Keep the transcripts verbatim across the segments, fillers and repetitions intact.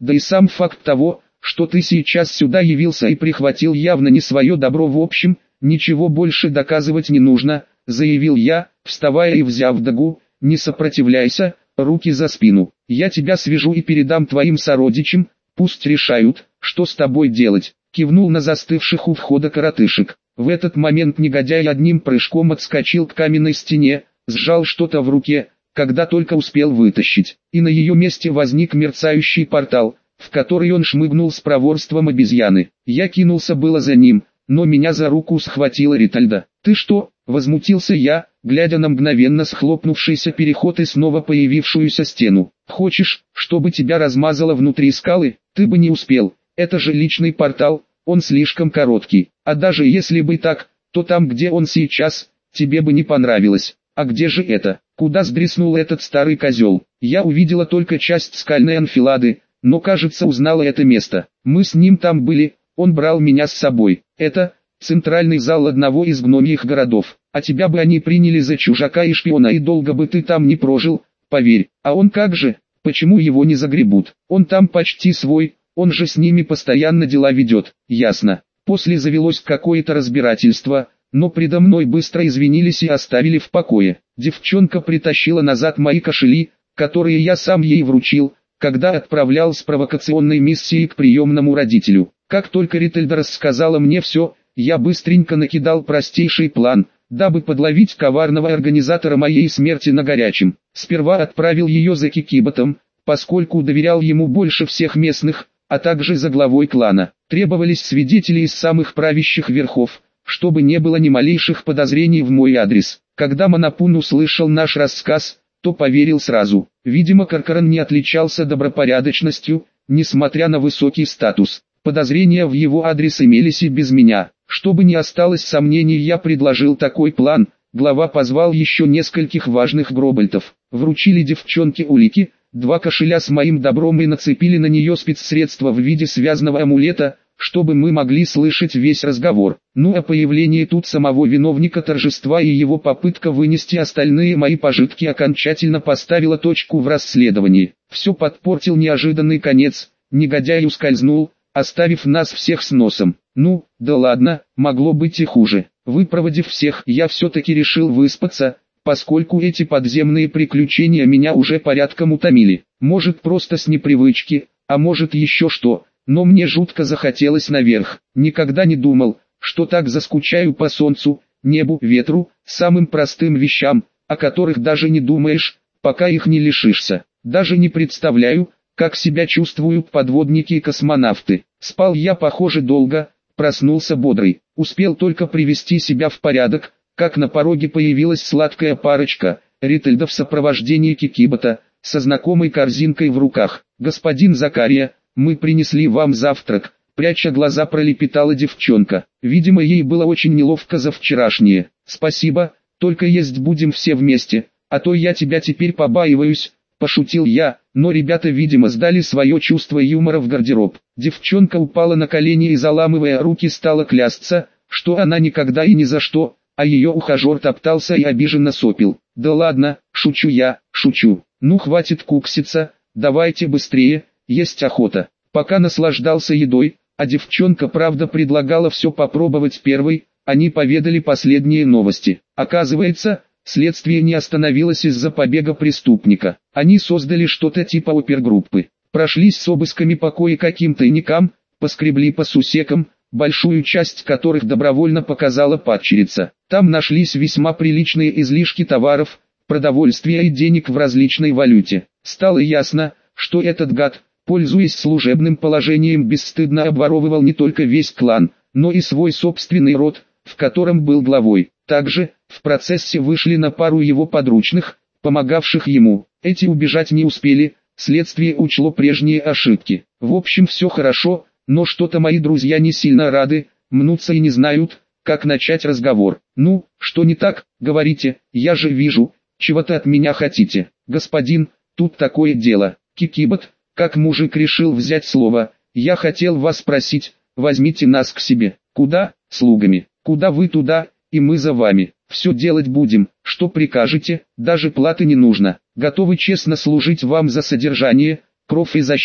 Да и сам факт того, что ты сейчас сюда явился и прихватил явно не свое добро в общем, ничего больше доказывать не нужно, заявил я, вставая и взяв дагу, не сопротивляйся, руки за спину. Я тебя свяжу и передам твоим сородичам, пусть решают, что с тобой делать. Кивнул на застывших у входа коротышек. В этот момент негодяй одним прыжком отскочил к каменной стене, сжал что-то в руке, когда только успел вытащить, и на ее месте возник мерцающий портал, в который он шмыгнул с проворством обезьяны. Я кинулся было за ним, но меня за руку схватила Ритальда. «Ты что?» – возмутился я, глядя на мгновенно схлопнувшийся переход и снова появившуюся стену. «Хочешь, чтобы тебя размазало внутри скалы? Ты бы не успел, это же личный портал, он слишком короткий, а даже если бы так, то там где он сейчас, тебе бы не понравилось. А где же это? Куда сдриснул этот старый козел?» Я увидела только часть скальной анфилады, но кажется узнала это место. Мы с ним там были, он брал меня с собой. Это центральный зал одного из гномьих городов. А тебя бы они приняли за чужака и шпиона, и долго бы ты там не прожил, поверь. А он как же? Почему его не загребут? Он там почти свой, он же с ними постоянно дела ведет. Ясно. После завелось какое-то разбирательство, но предо мной быстро извинились и оставили в покое. Девчонка притащила назад мои кошели, которые я сам ей вручил, когда отправлял с провокационной миссией к приемному родителю. Как только Ритальда рассказала мне все, я быстренько накидал простейший план, дабы подловить коварного организатора моей смерти на горячем. Сперва отправил ее за Кикиботом, поскольку доверял ему больше всех местных, а также за главой клана. Требовались свидетели из самых правящих верхов, чтобы не было ни малейших подозрений в мой адрес. Когда Манапун услышал наш рассказ, то поверил сразу. Видимо, Каркаран не отличался добропорядочностью, несмотря на высокий статус. Подозрения в его адрес имелись и без меня. Чтобы не осталось сомнений, я предложил такой план. Глава позвал еще нескольких важных гробальтов. Вручили девчонке улики, два кошеля с моим добром и нацепили на нее спецсредство в виде связанного амулета, чтобы мы могли слышать весь разговор. Ну а появление тут самого виновника торжества и его попытка вынести остальные мои пожитки окончательно поставила точку в расследовании. Все подпортил неожиданный конец, негодяй ускользнул, оставив нас всех с носом. Ну, да ладно, могло быть и хуже. Выпроводив всех, я все-таки решил выспаться, поскольку эти подземные приключения меня уже порядком утомили. Может просто с непривычки, а может еще что. Но мне жутко захотелось наверх. Никогда не думал, что так заскучаю по солнцу, небу, ветру, самым простым вещам, о которых даже не думаешь, пока их не лишишься. Даже не представляю, как себя чувствуют подводники и космонавты. Спал я, похоже, долго, проснулся бодрый. Успел только привести себя в порядок, как на пороге появилась сладкая парочка, Ритальда в сопровождении Кикибота, со знакомой корзинкой в руках. «Господин Закария, мы принесли вам завтрак», пряча глаза пролепетала девчонка. Видимо, ей было очень неловко за вчерашнее. «Спасибо, только есть будем все вместе, а то я тебя теперь побаиваюсь», пошутил я, но ребята, видимо, сдали свое чувство юмора в гардероб. Девчонка упала на колени и, заламывая руки, стала клясться, что она никогда и ни за что, а ее ухажер топтался и обиженно сопел. «Да ладно, шучу я, шучу. Ну хватит кукситься, давайте быстрее, есть охота». Пока наслаждался едой, а девчонка правда предлагала все попробовать первой, они поведали последние новости. Оказывается, следствие не остановилось из-за побега преступника. Они создали что-то типа опергруппы. Прошлись с обысками по кое-каким тайникам, поскребли по сусекам, большую часть которых добровольно показала падчерица. Там нашлись весьма приличные излишки товаров, продовольствия и денег в различной валюте. Стало ясно, что этот гад, пользуясь служебным положением, бесстыдно обворовывал не только весь клан, но и свой собственный род, в котором был главой. Также, в процессе вышли на пару его подручных, помогавших ему. Эти убежать не успели, следствие учло прежние ошибки. В общем, все хорошо, но что-то мои друзья не сильно рады, мнутся и не знают, как начать разговор. «Ну, что не так, говорите, я же вижу, чего-то от меня хотите». «Господин, тут такое дело». Кикибот, как мужик, решил взять слово. «Я хотел вас спросить, возьмите нас к себе». «Куда?» «Слугами». «Куда вы, туда, и мы за вами. Все делать будем, что прикажете, даже платы не нужно. Готовы честно служить вам за содержание, кров и защиту».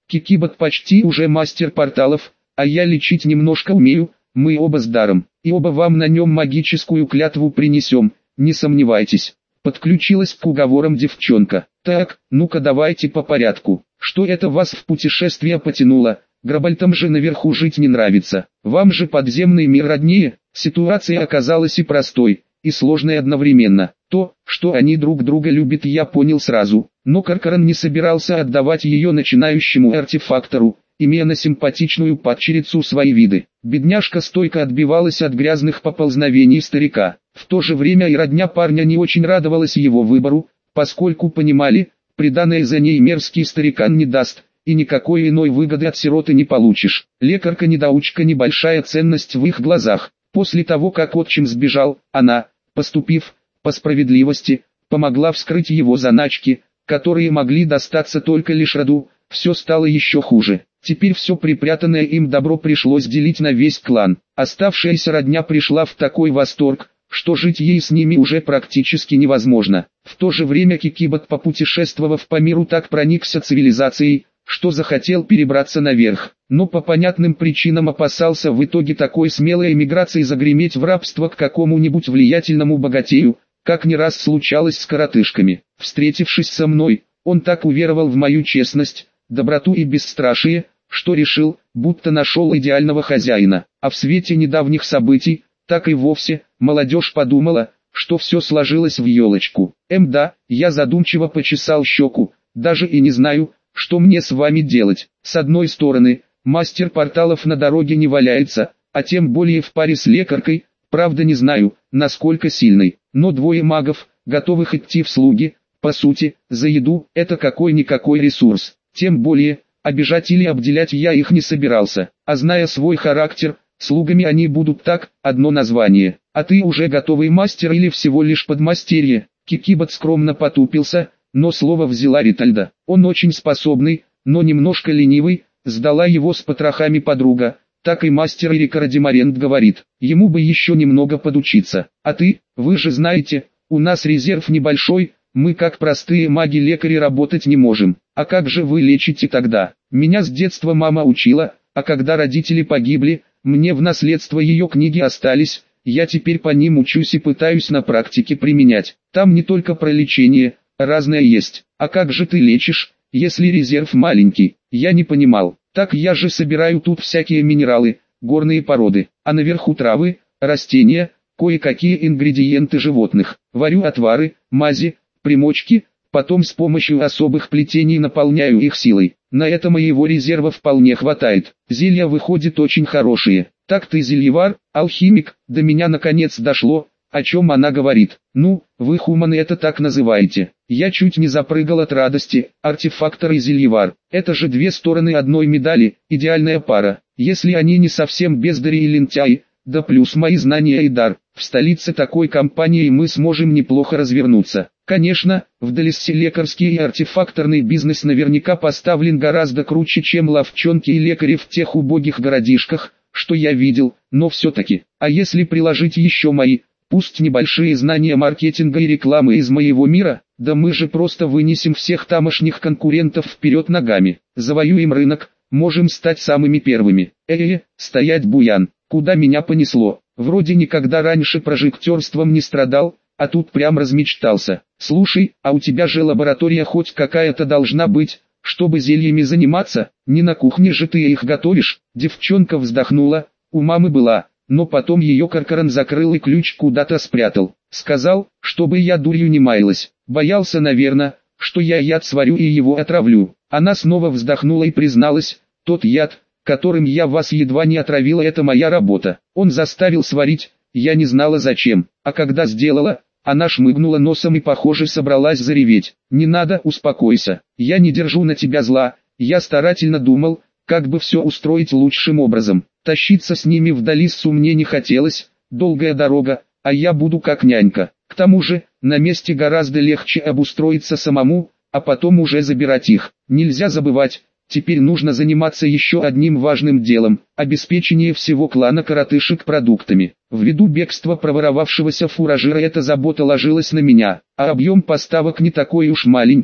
Кикибот почти уже мастер порталов, а я лечить немножко умею, мы оба с даром, и оба вам на нем магическую клятву принесем, не сомневайтесь. Подключилась к уговорам девчонка. Так, ну-ка давайте по порядку. Что это вас в путешествие потянуло? Грабальтам же наверху жить не нравится. Вам же подземный мир роднее. Ситуация оказалась и простой, и сложной одновременно. То, что они друг друга любят, я понял сразу. Но Каркаран не собирался отдавать ее начинающему артефактору, имея на симпатичную падчерицу свои виды. Бедняжка стойко отбивалась от грязных поползновений старика. В то же время и родня парня не очень радовалась его выбору, поскольку понимали, приданое за ней мерзкий старикан не даст, и никакой иной выгоды от сироты не получишь. Лекарка-недоучка — небольшая ценность в их глазах. После того, как отчим сбежал, она, поступив, по справедливости, помогла вскрыть его заначки, которые могли достаться только лишь роду. Все стало еще хуже. Теперь все припрятанное им добро пришлось делить на весь клан. Оставшаяся родня пришла в такой восторг, что жить ей с ними уже практически невозможно. В то же время Кикибот, попутешествовав по миру, так проникся цивилизацией, что захотел перебраться наверх, но по понятным причинам опасался в итоге такой смелой эмиграции загреметь в рабство к какому-нибудь влиятельному богатею, как не раз случалось с коротышками. Встретившись со мной, он так уверовал в мою честность, доброту и бесстрашие, что решил, будто нашел идеального хозяина. А в свете недавних событий, так и вовсе, молодежь подумала, что все сложилось в елочку. Эм да, я задумчиво почесал щеку, даже и не знаю, что мне с вами делать. С одной стороны, мастер порталов на дороге не валяется, а тем более в паре с лекаркой, правда не знаю, насколько сильной, но двое магов, готовых идти в слуги, по сути, за еду, это какой-никакой ресурс. Тем более, обижать или обделять я их не собирался, а зная свой характер, слугами они будут так, одно название. А ты уже готовый мастер или всего лишь подмастерье? Кикибот скромно потупился, но слово взяла Ритальда. Он очень способный, но немножко ленивый, сдала его с потрохами подруга. Так и мастер Эрика Радимарент говорит, ему бы еще немного подучиться. А ты, вы же знаете, у нас резерв небольшой, мы как простые маги-лекари работать не можем. А как же вы лечите тогда? Меня с детства мама учила, а когда родители погибли, мне в наследство ее книги остались, я теперь по ним учусь и пытаюсь на практике применять. Там не только про лечение, разное есть. А как же ты лечишь, если резерв маленький? Я не понимал. Так я же собираю тут всякие минералы, горные породы, а наверху травы, растения, кое-какие ингредиенты животных. Варю отвары, мази, примочки, потом с помощью особых плетений наполняю их силой. На это моего резерва вполне хватает. Зелья выходят очень хорошие. Так ты зельевар, алхимик, до меня наконец дошло, о чем она говорит. Ну, вы хуманы это так называете. Я чуть не запрыгал от радости. Артефактор и зельевар. Это же две стороны одной медали, идеальная пара. Если они не совсем бездари и лентяи, да плюс мои знания и дар, в столице такой компании мы сможем неплохо развернуться. Конечно, в Далессе лекарский и артефакторный бизнес наверняка поставлен гораздо круче, чем ловчонки и лекари в тех убогих городишках, что я видел, но все-таки. А если приложить еще мои, пусть небольшие знания маркетинга и рекламы из моего мира, да мы же просто вынесем всех тамошних конкурентов вперед ногами, завоюем рынок, можем стать самыми первыми. Э-э, стоять буян, куда меня понесло, вроде никогда раньше прожектерством не страдал, а тут прям размечтался. Слушай, а у тебя же лаборатория хоть какая-то должна быть, чтобы зельями заниматься, не на кухне же ты их готовишь? Девчонка вздохнула, у мамы была, но потом ее Каркаран закрыл и ключ куда-то спрятал. Сказал, чтобы я дурью не маялась, боялся, наверное, что я яд сварю и его отравлю. Она снова вздохнула и призналась, тот яд, которым я вас едва не отравила, это моя работа. Он заставил сварить, я не знала зачем, а когда сделала, она шмыгнула носом и, похоже, собралась зареветь. «Не надо, успокойся, я не держу на тебя зла, я старательно думал, как бы все устроить лучшим образом. Тащиться с ними в Далиссу мне не хотелось, долгая дорога, а я буду как нянька. К тому же, на месте гораздо легче обустроиться самому, а потом уже забирать их. Нельзя забывать, теперь нужно заниматься еще одним важным делом – обеспечение всего клана коротышек продуктами. Ввиду бегства проворовавшегося фуражира эта забота ложилась на меня, а объем поставок не такой уж маленький,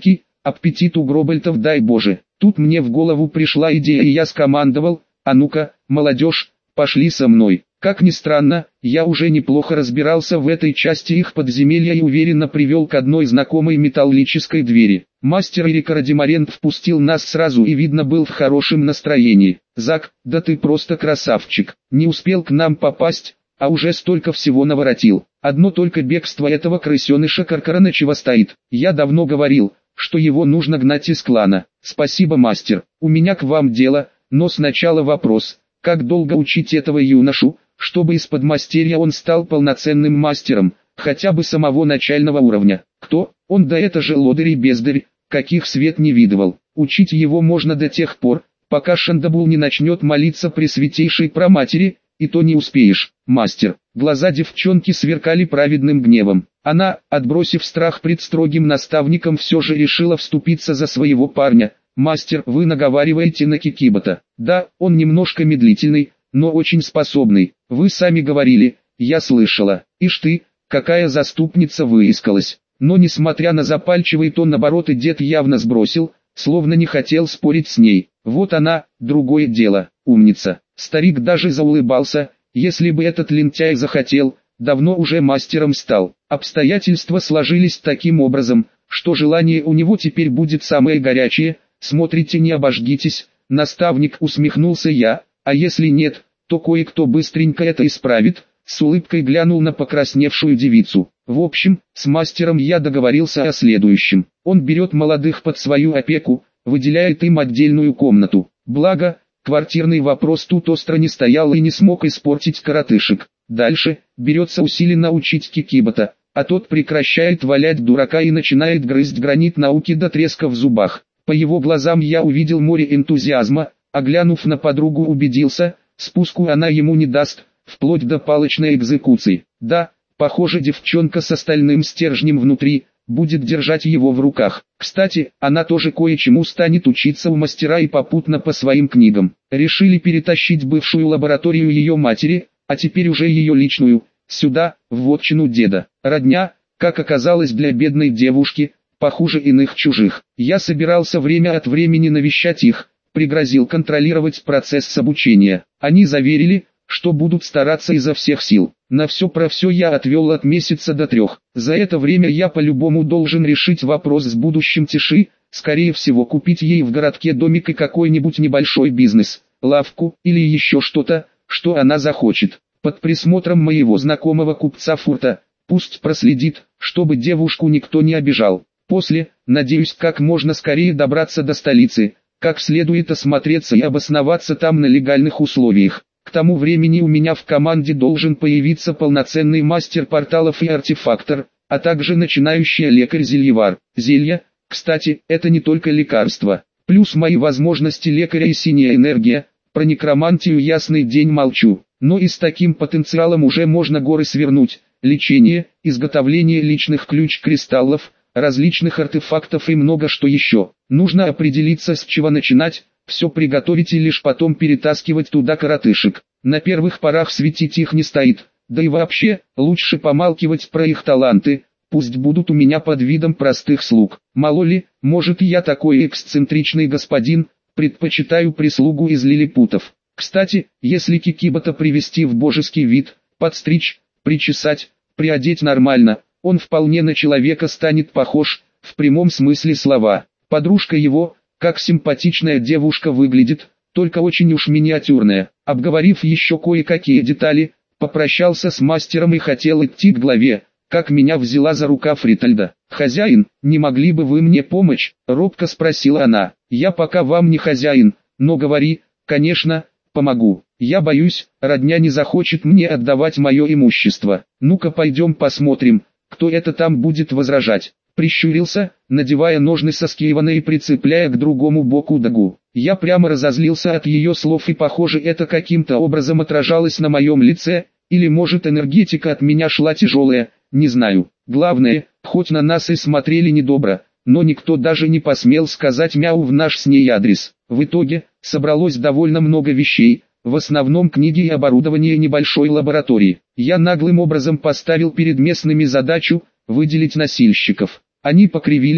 аппетит у гробальтов дай Боже. Тут мне в голову пришла идея и я скомандовал: а ну-ка, молодежь, пошли со мной. Как ни странно, я уже неплохо разбирался в этой части их подземелья и уверенно привел к одной знакомой металлической двери. Мастер Эрик Радимарент впустил нас сразу и видно был в хорошем настроении. «Зак, да ты просто красавчик, не успел к нам попасть, а уже столько всего наворотил. Одно только бегство этого крысеныша Каркарана чего стоит. Я давно говорил, что его нужно гнать из клана. Спасибо, мастер, у меня к вам дело, но сначала вопрос, как долго учить этого юношу, чтобы из подмастерья он стал полноценным мастером, хотя бы самого начального уровня? Кто? Он, да это же лодырь и бездарь, каких свет не видывал. Учить его можно до тех пор, пока Шандабул не начнет молиться Пресвятейшей Праматери, и то не успеешь, мастер». Глаза девчонки сверкали праведным гневом. Она, отбросив страх пред строгим наставником, все же решила вступиться за своего парня. «Мастер, вы наговариваете на Кикибота. Да, он немножко медлительный, но очень способный. Вы сами говорили, я слышала. Ишь ты, какая заступница выискалась». Но несмотря на запальчивый тон обороты, дед явно сбросил, словно не хотел спорить с ней. Вот она, другое дело, умница. Старик даже заулыбался. Если бы этот лентяй захотел, давно уже мастером стал. Обстоятельства сложились таким образом, что желание у него теперь будет самое горячее. Смотрите, не обожгитесь, наставник, усмехнулся я, а если нет, то кое-кто быстренько это исправит. С улыбкой глянул на покрасневшую девицу. В общем, с мастером я договорился о следующем. Он берет молодых под свою опеку, выделяет им отдельную комнату. Благо, квартирный вопрос тут остро не стоял и не смог испортить коротышек. Дальше, берется усиленно учить Кикибота, а тот прекращает валять дурака и начинает грызть гранит науки до треска в зубах. По его глазам я увидел море энтузиазма, а глянув на подругу, убедился, спуску она ему не даст, вплоть до палочной экзекуции. Да, похоже, девчонка с остальным стержнем внутри будет держать его в руках. Кстати, она тоже кое-чему станет учиться у мастера и попутно по своим книгам. Решили перетащить бывшую лабораторию ее матери, а теперь уже ее личную, сюда, в вотчину деда. Родня, как оказалось для бедной девушки, похуже иных чужих. Я собирался время от времени навещать их, пригрозил контролировать процесс обучения. Они заверили, что будут стараться изо всех сил. На все про все я отвел от месяца до трех. За это время я по-любому должен решить вопрос с будущим Тиши, скорее всего купить ей в городке домик и какой-нибудь небольшой бизнес, лавку или еще что-то, что она захочет. Под присмотром моего знакомого купца Фурта, пусть проследит, чтобы девушку никто не обижал. После, надеюсь, как можно скорее добраться до столицы, как следует осмотреться и обосноваться там на легальных условиях. К тому времени у меня в команде должен появиться полноценный мастер порталов и артефактор, а также начинающий лекарь-зельевар. Зелья, кстати, это не только лекарства. Плюс мои возможности лекаря и синяя энергия. Про некромантию ясный день молчу. Но и с таким потенциалом уже можно горы свернуть. Лечение, изготовление личных ключ-кристаллов, различных артефактов и много что еще. Нужно определиться, с чего начинать. Все приготовить и лишь потом перетаскивать туда коротышек. На первых порах светить их не стоит, да и вообще, лучше помалкивать про их таланты, пусть будут у меня под видом простых слуг. Мало ли, может я такой эксцентричный господин, предпочитаю прислугу из лилипутов. Кстати, если Кикибота привести в божеский вид, подстричь, причесать, приодеть нормально, он вполне на человека станет похож, в прямом смысле слова. Подружка его, как симпатичная девушка выглядит, только очень уж миниатюрная. Обговорив еще кое-какие детали, попрощался с мастером и хотел идти к главе, как меня взяла за рукав Ритальда. «Хозяин, не могли бы вы мне помочь?» — робко спросила она. «Я пока вам не хозяин, но говори, конечно, помогу. Я боюсь, родня не захочет мне отдавать мое имущество. Ну-ка пойдем посмотрим, кто это там будет возражать». Прищурился, надевая ножны со скеивана и прицепляя к другому боку дагу. Я прямо разозлился от ее слов и похоже это каким-то образом отражалось на моем лице, или может энергетика от меня шла тяжелая, не знаю. Главное, хоть на нас и смотрели недобро, но никто даже не посмел сказать мяу в наш с ней адрес. В итоге, собралось довольно много вещей, в основном книги и оборудование небольшой лаборатории. Я наглым образом поставил перед местными задачу выделить носильщиков. Они покривились,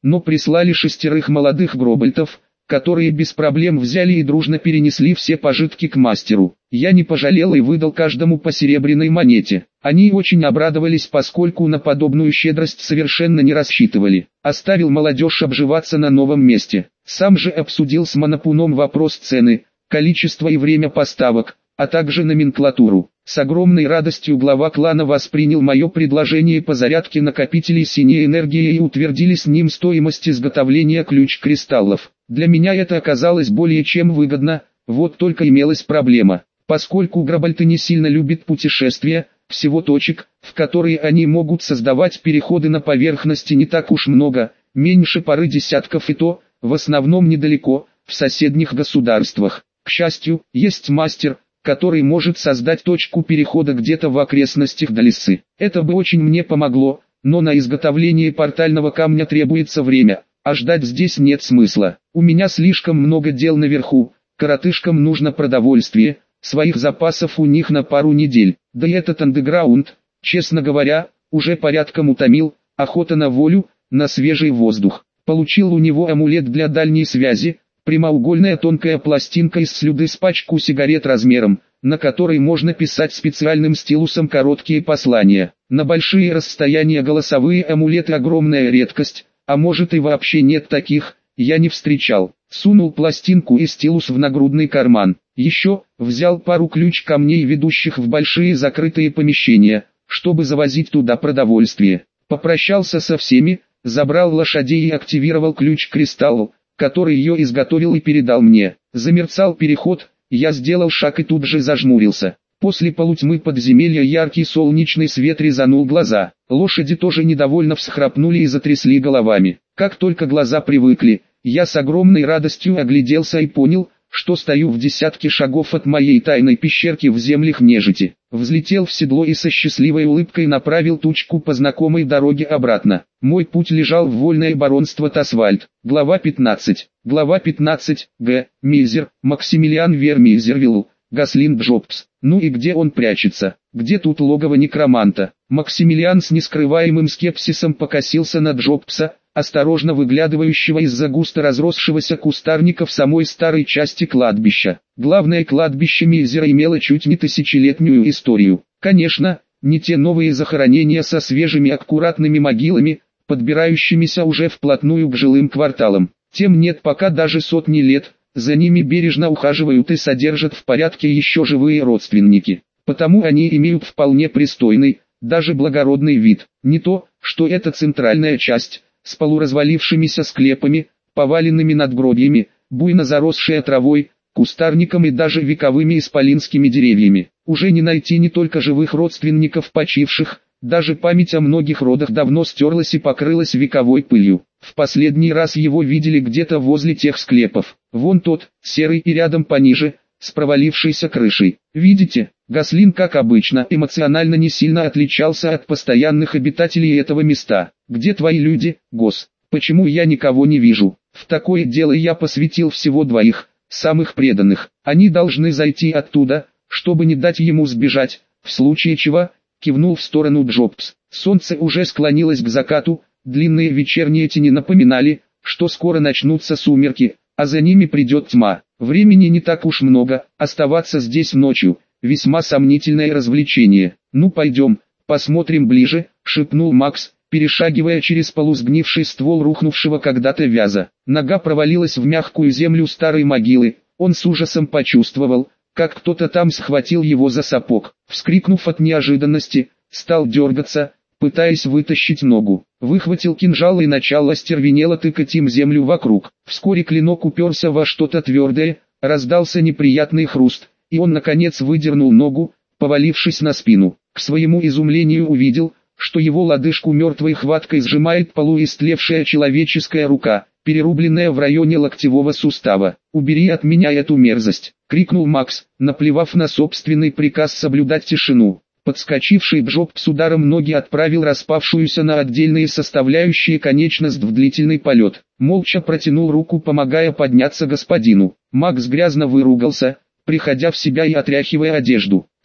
но прислали шестерых молодых гробальтов, которые без проблем взяли и дружно перенесли все пожитки к мастеру. Я не пожалел и выдал каждому по серебряной монете. Они очень обрадовались, поскольку на подобную щедрость совершенно не рассчитывали. Оставил молодежь обживаться на новом месте. Сам же обсудил с Манапуном вопрос цены, количество и время поставок, а также номенклатуру. С огромной радостью глава клана воспринял мое предложение по зарядке накопителей синей энергии и утвердили с ним стоимость изготовления ключ-кристаллов. Для меня это оказалось более чем выгодно, вот только имелась проблема. Поскольку гробальты не сильно любят путешествия, всего точек, в которые они могут создавать переходы на поверхности не так уж много, меньше пары десятков и то, в основном недалеко, в соседних государствах. К счастью, есть мастер, который может создать точку перехода где-то в окрестностях Далисы. Это бы очень мне помогло, но на изготовление портального камня требуется время, а ждать здесь нет смысла. У меня слишком много дел наверху, коротышкам нужно продовольствие, своих запасов у них на пару недель. Да и этот андеграунд, честно говоря, уже порядком утомил, охота на волю, на свежий воздух. Получил у него амулет для дальней связи, прямоугольная тонкая пластинка из слюды с пачку сигарет размером, на которой можно писать специальным стилусом короткие послания. На большие расстояния голосовые амулеты огромная редкость, а может и вообще нет таких, я не встречал. Сунул пластинку и стилус в нагрудный карман. Еще, взял пару ключ-камней, ведущих в большие закрытые помещения, чтобы завозить туда продовольствие. Попрощался со всеми, забрал лошадей и активировал ключ-кристалл, который ее изготовил и передал мне. Замерцал переход, я сделал шаг и тут же зажмурился. После полутьмы подземелья яркий солнечный свет резанул глаза. Лошади тоже недовольно всхрапнули и затрясли головами. Как только глаза привыкли, я с огромной радостью огляделся и понял, что стою в десятке шагов от моей тайной пещерки в землях нежити. Взлетел в седло и со счастливой улыбкой направил тучку по знакомой дороге обратно. Мой путь лежал в вольное баронство Тасвальд. Глава пятнадцать. Глава пятнадцать. Г. Мильзер, Максимилиан Вермильзервилл, Гаслин Джобс. Ну и где он прячется? Где тут логово некроманта? Максимилиан с нескрываемым скепсисом покосился на Джобса, осторожно выглядывающего из-за густо разросшегося кустарника в самой старой части кладбища. Главное кладбище Мильзера имело чуть не тысячелетнюю историю. Конечно, не те новые захоронения со свежими аккуратными могилами, подбирающимися уже вплотную к жилым кварталам. Тем нет пока даже сотни лет, за ними бережно ухаживают и содержат в порядке еще живые родственники. Потому они имеют вполне пристойный, даже благородный вид. Не то, что эта центральная часть, с полуразвалившимися склепами, поваленными надгробьями, буйно заросшая травой, кустарником и даже вековыми исполинскими деревьями. Уже не найти не только живых родственников почивших, даже память о многих родах давно стерлась и покрылась вековой пылью. В последний раз его видели где-то возле тех склепов. Вон тот, серый и рядом пониже, с провалившейся крышей. Видите, Гаслин, как обычно, эмоционально не сильно отличался от постоянных обитателей этого места. Где твои люди, Гос? Почему я никого не вижу? В такое дело я посвятил всего двоих, самых преданных. Они должны зайти оттуда, чтобы не дать ему сбежать, в случае чего, кивнул в сторону Джобс. Солнце уже склонилось к закату, длинные вечерние тени напоминали, что скоро начнутся сумерки, а за ними придет тьма. Времени не так уж много, оставаться здесь ночью – весьма сомнительное развлечение. Ну пойдем, посмотрим ближе, шепнул Макс, перешагивая через полусгнивший ствол рухнувшего когда-то вяза. Нога провалилась в мягкую землю старой могилы, он с ужасом почувствовал, как кто-то там схватил его за сапог. Вскрикнув от неожиданности, стал дергаться, пытаясь вытащить ногу. Выхватил кинжал и начал остервенело тыкать им землю вокруг. Вскоре клинок уперся во что-то твердое, раздался неприятный хруст, и он наконец выдернул ногу, повалившись на спину. К своему изумлению увидел, что его лодыжку мертвой хваткой сжимает полуистлевшая человеческая рука, перерубленная в районе локтевого сустава. «Убери от меня эту мерзость!» — крикнул Макс, наплевав на собственный приказ соблюдать тишину. Подскочивший Джобс с ударом ноги отправил распавшуюся на отдельные составляющие конечность в длительный полет. Молча протянул руку, помогая подняться господину. Макс грязно выругался, приходя в себя и отряхивая одежду.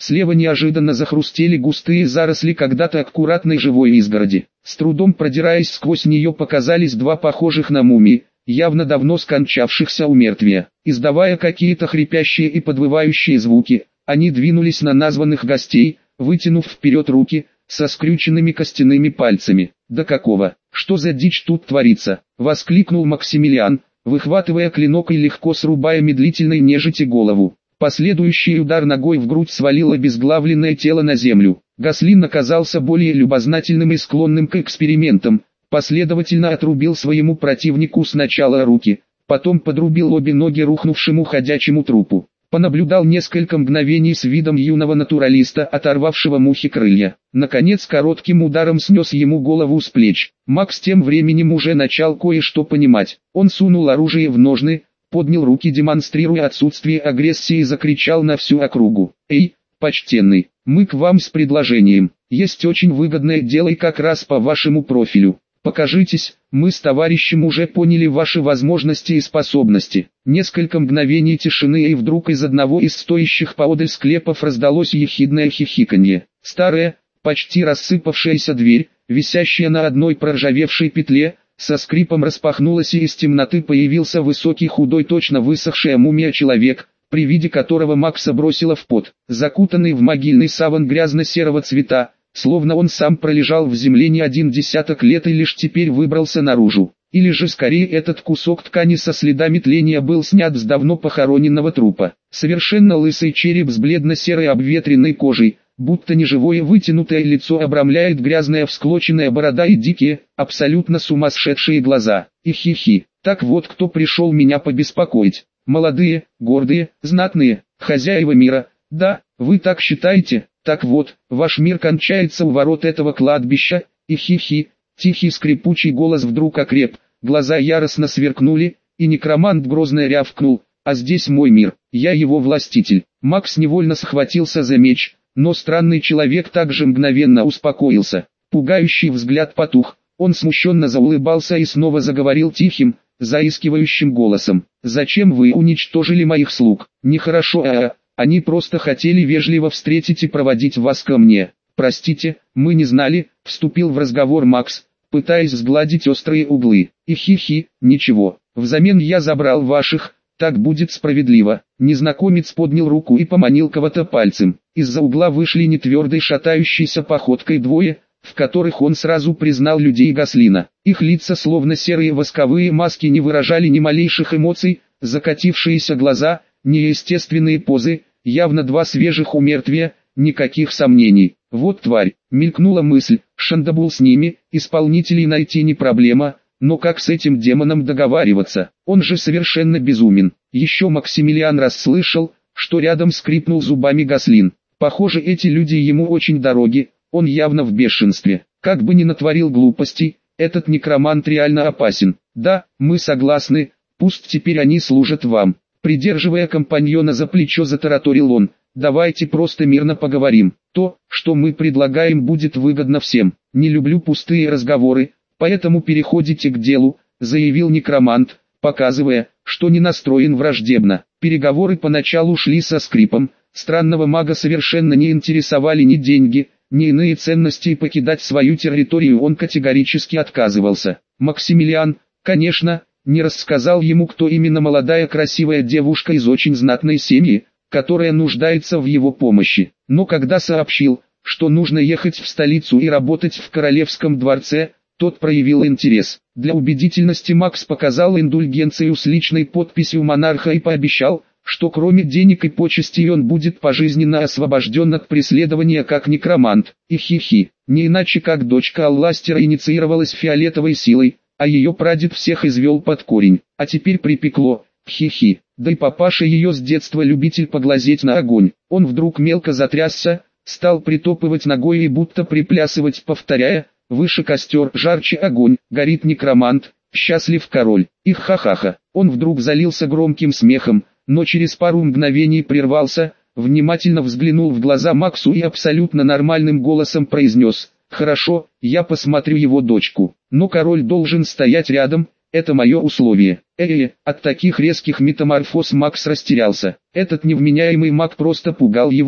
Слева неожиданно захрустели густые заросли когда-то аккуратной живой изгороди. С трудом продираясь сквозь нее, показались два похожих на мумии, явно давно скончавшихся у мертвия. Издавая какие-то хрипящие и подвывающие звуки, они двинулись на названных гостей, вытянув вперед руки, со скрюченными костяными пальцами. «Да какого? Что за дичь тут творится?» — воскликнул Максимилиан, выхватывая клинок и легко срубая медлительной нежити голову. Последующий удар ногой в грудь свалил обезглавленное тело на землю. Гослин оказался более любознательным и склонным к экспериментам, последовательно отрубил своему противнику сначала руки, потом подрубил обе ноги рухнувшему ходячему трупу. Понаблюдал несколько мгновений с видом юного натуралиста, оторвавшего мухе крылья. Наконец коротким ударом снес ему голову с плеч. Макс тем временем уже начал кое-что понимать. Он сунул оружие в ножны, поднял руки, демонстрируя отсутствие агрессии, и закричал на всю округу: «Эй, почтенный, мы к вам с предложением. Есть очень выгодное дело и как раз по вашему профилю. Покажитесь, мы с товарищем уже поняли ваши возможности и способности». Несколько мгновений тишины, и вдруг из одного из стоящих поодаль склепов раздалось ехидное хихиканье. Старая, почти рассыпавшаяся дверь, висящая на одной проржавевшей петле, со скрипом распахнулась, и из темноты появился высокий, худой, точно высохшая мумия человек, при виде которого Макса бросило в пот. Закутанный в могильный саван грязно-серого цвета, словно он сам пролежал в земле не один десяток лет и лишь теперь выбрался наружу. Или же скорее этот кусок ткани со следами тления был снят с давно похороненного трупа. Совершенно лысый череп с бледно-серой обветренной кожей, будто неживое вытянутое лицо обрамляет грязная всклоченная борода и дикие, абсолютно сумасшедшие глаза. И хи-хи, так вот кто пришел меня побеспокоить. Молодые, гордые, знатные, хозяева мира. Да, вы так считаете? Так вот, ваш мир кончается у ворот этого кладбища, и хи-хи. Тихий скрипучий голос вдруг окреп, глаза яростно сверкнули, и некромант грозно рявкнул: «А здесь мой мир, я его властитель». Макс невольно схватился за меч, но странный человек также мгновенно успокоился. Пугающий взгляд потух, он смущенно заулыбался и снова заговорил тихим, заискивающим голосом: «Зачем вы уничтожили моих слуг? Нехорошо, а, они просто хотели вежливо встретить и проводить вас ко мне». «Простите, мы не знали», — вступил в разговор Макс, пытаясь сгладить острые углы. «И хи-хи, ничего, взамен я забрал ваших, так будет справедливо». Незнакомец поднял руку и поманил кого-то пальцем. Из-за угла вышли нетвердой шатающейся походкой двое, в которых он сразу признал людей Гослина. Их лица, словно серые восковые маски, не выражали ни малейших эмоций, закатившиеся глаза, неестественные позы, явно два свежих умертвия, никаких сомнений. Вот тварь, мелькнула мысль, Шандабул с ними, исполнителей найти не проблема, но как с этим демоном договариваться? Он же совершенно безумен. Еще Максимилиан расслышал, что рядом скрипнул зубами Гослин. Похоже, эти люди ему очень дороги, он явно в бешенстве. Как бы ни натворил глупостей, этот некромант реально опасен. Да, мы согласны, пусть теперь они служат вам. Придерживая компаньона за плечо, затараторил он: «Давайте просто мирно поговорим. То, что мы предлагаем, будет выгодно всем. Не люблю пустые разговоры, поэтому переходите к делу», — заявил некромант, показывая, что не настроен враждебно. Переговоры поначалу шли со скрипом. Странного мага совершенно не интересовали ни деньги, ни иные ценности, и покидать свою территорию он категорически отказывался. Максимилиан, конечно, не рассказал ему, кто именно молодая красивая девушка из очень знатной семьи, которая нуждается в его помощи. Но когда сообщил, что нужно ехать в столицу и работать в королевском дворце, тот проявил интерес. Для убедительности Макс показал индульгенцию с личной подписью монарха и пообещал, что кроме денег и почестей он будет пожизненно освобожден от преследования как некромант. И хи-хи, не иначе как дочка Алластера инициировалась фиолетовой силой, а ее прадед всех извел под корень. А теперь припекло. Хи-хи, да и папаша ее с детства любитель поглазеть на огонь. Он вдруг мелко затрясся, стал притопывать ногой и будто приплясывать, повторяя: «Выше костер, жарче огонь, горит некромант, счастлив король». Их ха-ха-ха. Он вдруг залился громким смехом, но через пару мгновений прервался, внимательно взглянул в глаза Максу и абсолютно нормальным голосом произнес: «Хорошо, я посмотрю его дочку, но король должен стоять рядом, это мое условие». Э-э, от таких резких метаморфоз Макс растерялся. Этот невменяемый маг просто пугал его,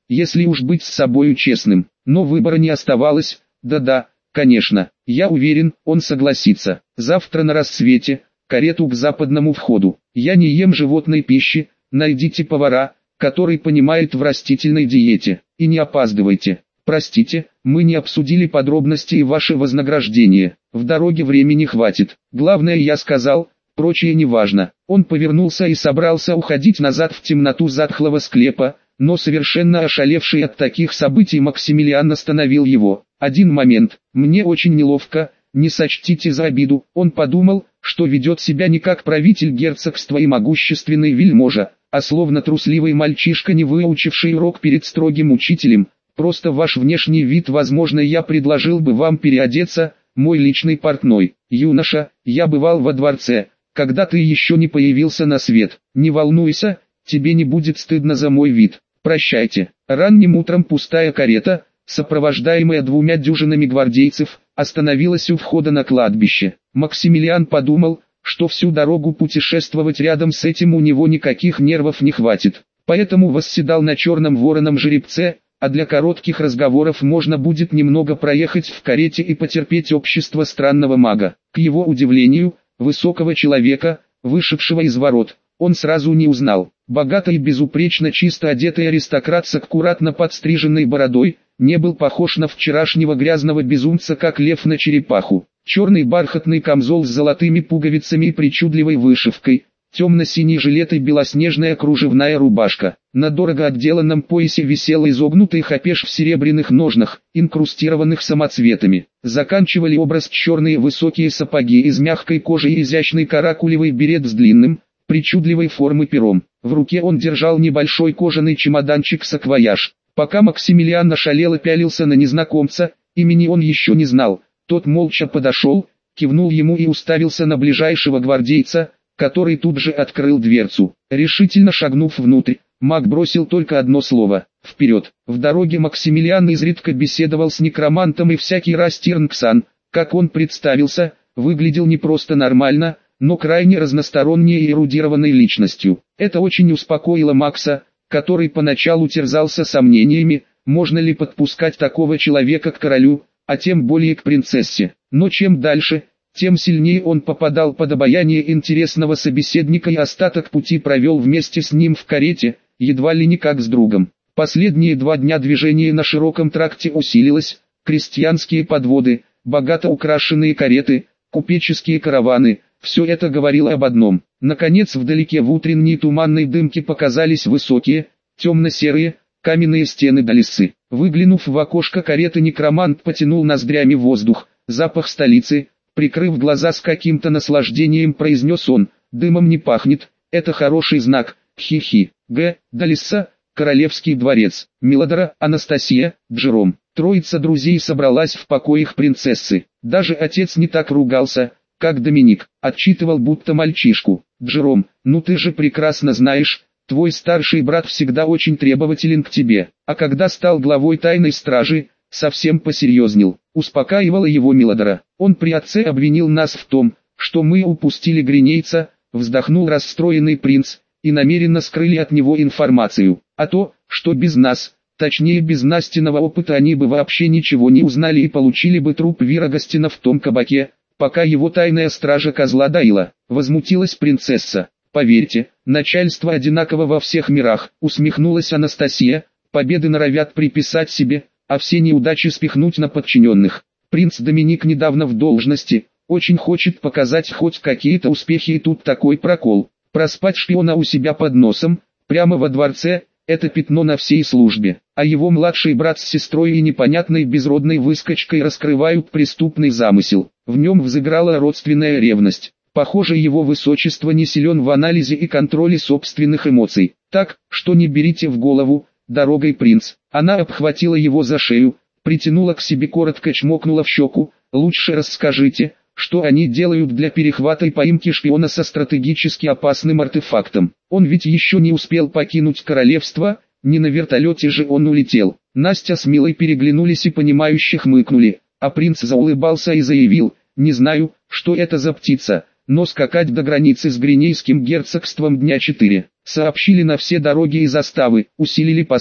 если уж быть с собою честным. Но выбора не оставалось. Да-да, конечно, я уверен, он согласится. Завтра на рассвете, карету к западному входу. Я не ем животной пищи, найдите повара, который понимает в растительной диете, и не опаздывайте. Простите, мы не обсудили подробности и ваше вознаграждение. В дороге времени хватит. Главное я сказал, прочее не важно. Он повернулся и собрался уходить назад в темноту затхлого склепа, но совершенно ошалевший от таких событий Максимилиан остановил его. Один момент, мне очень неловко, не сочтите за обиду. Он подумал, что ведет себя не как правитель герцогства и могущественный вельможа, а словно трусливый мальчишка, не выучивший урок перед строгим учителем. Просто ваш внешний вид, возможно, я предложил бы вам переодеться, мой личный портной. Юноша, я бывал во дворце, когда ты еще не появился на свет. Не волнуйся, тебе не будет стыдно за мой вид. Прощайте. Ранним утром пустая карета, сопровождаемая двумя дюжинами гвардейцев, остановилась у входа на кладбище. Максимилиан подумал, что всю дорогу путешествовать рядом с этим у него никаких нервов не хватит. Поэтому восседал на черном вороном жеребце, а для коротких разговоров можно будет немного проехать в карете и потерпеть общество странного мага. К его удивлению, высокого человека, вышедшего из ворот, он сразу не узнал. Богато и безупречно чисто одетый аристократ с аккуратно подстриженной бородой, не был похож на вчерашнего грязного безумца, как лев на черепаху. Черный бархатный камзол с золотыми пуговицами и причудливой вышивкой, темно-синий жилет и белоснежная кружевная рубашка. На дорого отделанном поясе висел изогнутый хапеш в серебряных ножнах, инкрустированных самоцветами. Заканчивали образ черные высокие сапоги из мягкой кожи и изящный каракулевый берет с длинным, причудливой формы пером. В руке он держал небольшой кожаный чемоданчик-саквояж. Пока Максимилиан ошалело пялился на незнакомца, имени он еще не знал, тот молча подошел, кивнул ему и уставился на ближайшего гвардейца, который тут же открыл дверцу. Решительно шагнув внутрь, маг бросил только одно слово — «Вперед!». В дороге Максимилиан изредка беседовал с некромантом, и всякий раз Тирнксан, как он представился, выглядел не просто нормально, но крайне разносторонней и эрудированной личностью. Это очень успокоило Макса, который поначалу терзался сомнениями, можно ли подпускать такого человека к королю, а тем более к принцессе. Но чем дальше, тем сильнее он попадал под обаяние интересного собеседника и остаток пути провел вместе с ним в карете, едва ли не как с другом. Последние два дня движение на широком тракте усилилось, крестьянские подводы, богато украшенные кареты, купеческие караваны – все это говорило об одном. Наконец вдалеке в утренней туманной дымке показались высокие, темно-серые, каменные стены до лесы. Выглянув в окошко кареты, некромант потянул ноздрями воздух, запах столицы, прикрыв глаза с каким-то наслаждением произнес он: «Дымом не пахнет, это хороший знак, хи-хи». Г. Далиса, Королевский дворец, Милодора, Анастасия, Джером. Троица друзей собралась в покоях принцессы. Даже отец не так ругался, как Доминик, отчитывал будто мальчишку. «Джером, ну ты же прекрасно знаешь, твой старший брат всегда очень требователен к тебе, а когда стал главой тайной стражи, совсем посерьезнел», успокаивала его Милодора. «Он при отце обвинил нас в том, что мы упустили гринейца», вздохнул расстроенный принц, «и намеренно скрыли от него информацию, а то, что без нас, точнее без Настиного опыта, они бы вообще ничего не узнали и получили бы труп Вирогостина в том кабаке, пока его тайная стража козла доила». Возмутилась принцесса. «Поверьте, начальство одинаково во всех мирах», усмехнулась Анастасия, «победы норовят приписать себе, а все неудачи спихнуть на подчиненных. Принц Доминик недавно в должности, очень хочет показать хоть какие-то успехи, и тут такой прокол. Проспать шпиона у себя под носом, прямо во дворце, это пятно на всей службе, а его младший брат с сестрой и непонятной безродной выскочкой раскрывают преступный замысел. В нем взыграла родственная ревность. Похоже, его высочество не силен в анализе и контроле собственных эмоций. Так, что не берите в голову, дорогой принц». Она обхватила его за шею, притянула к себе, коротко чмокнула в щеку. «Лучше расскажите, что они делают для перехвата и поимки шпиона со стратегически опасным артефактом. Он ведь еще не успел покинуть королевство, не на вертолете же он улетел». Настя с Милой переглянулись и понимающе хмыкнули, а принц заулыбался и заявил: «Не знаю, что это за птица, но скакать до границы с Гринейским герцогством дня четыре. Сообщили на все дороги и заставы, усилили посты.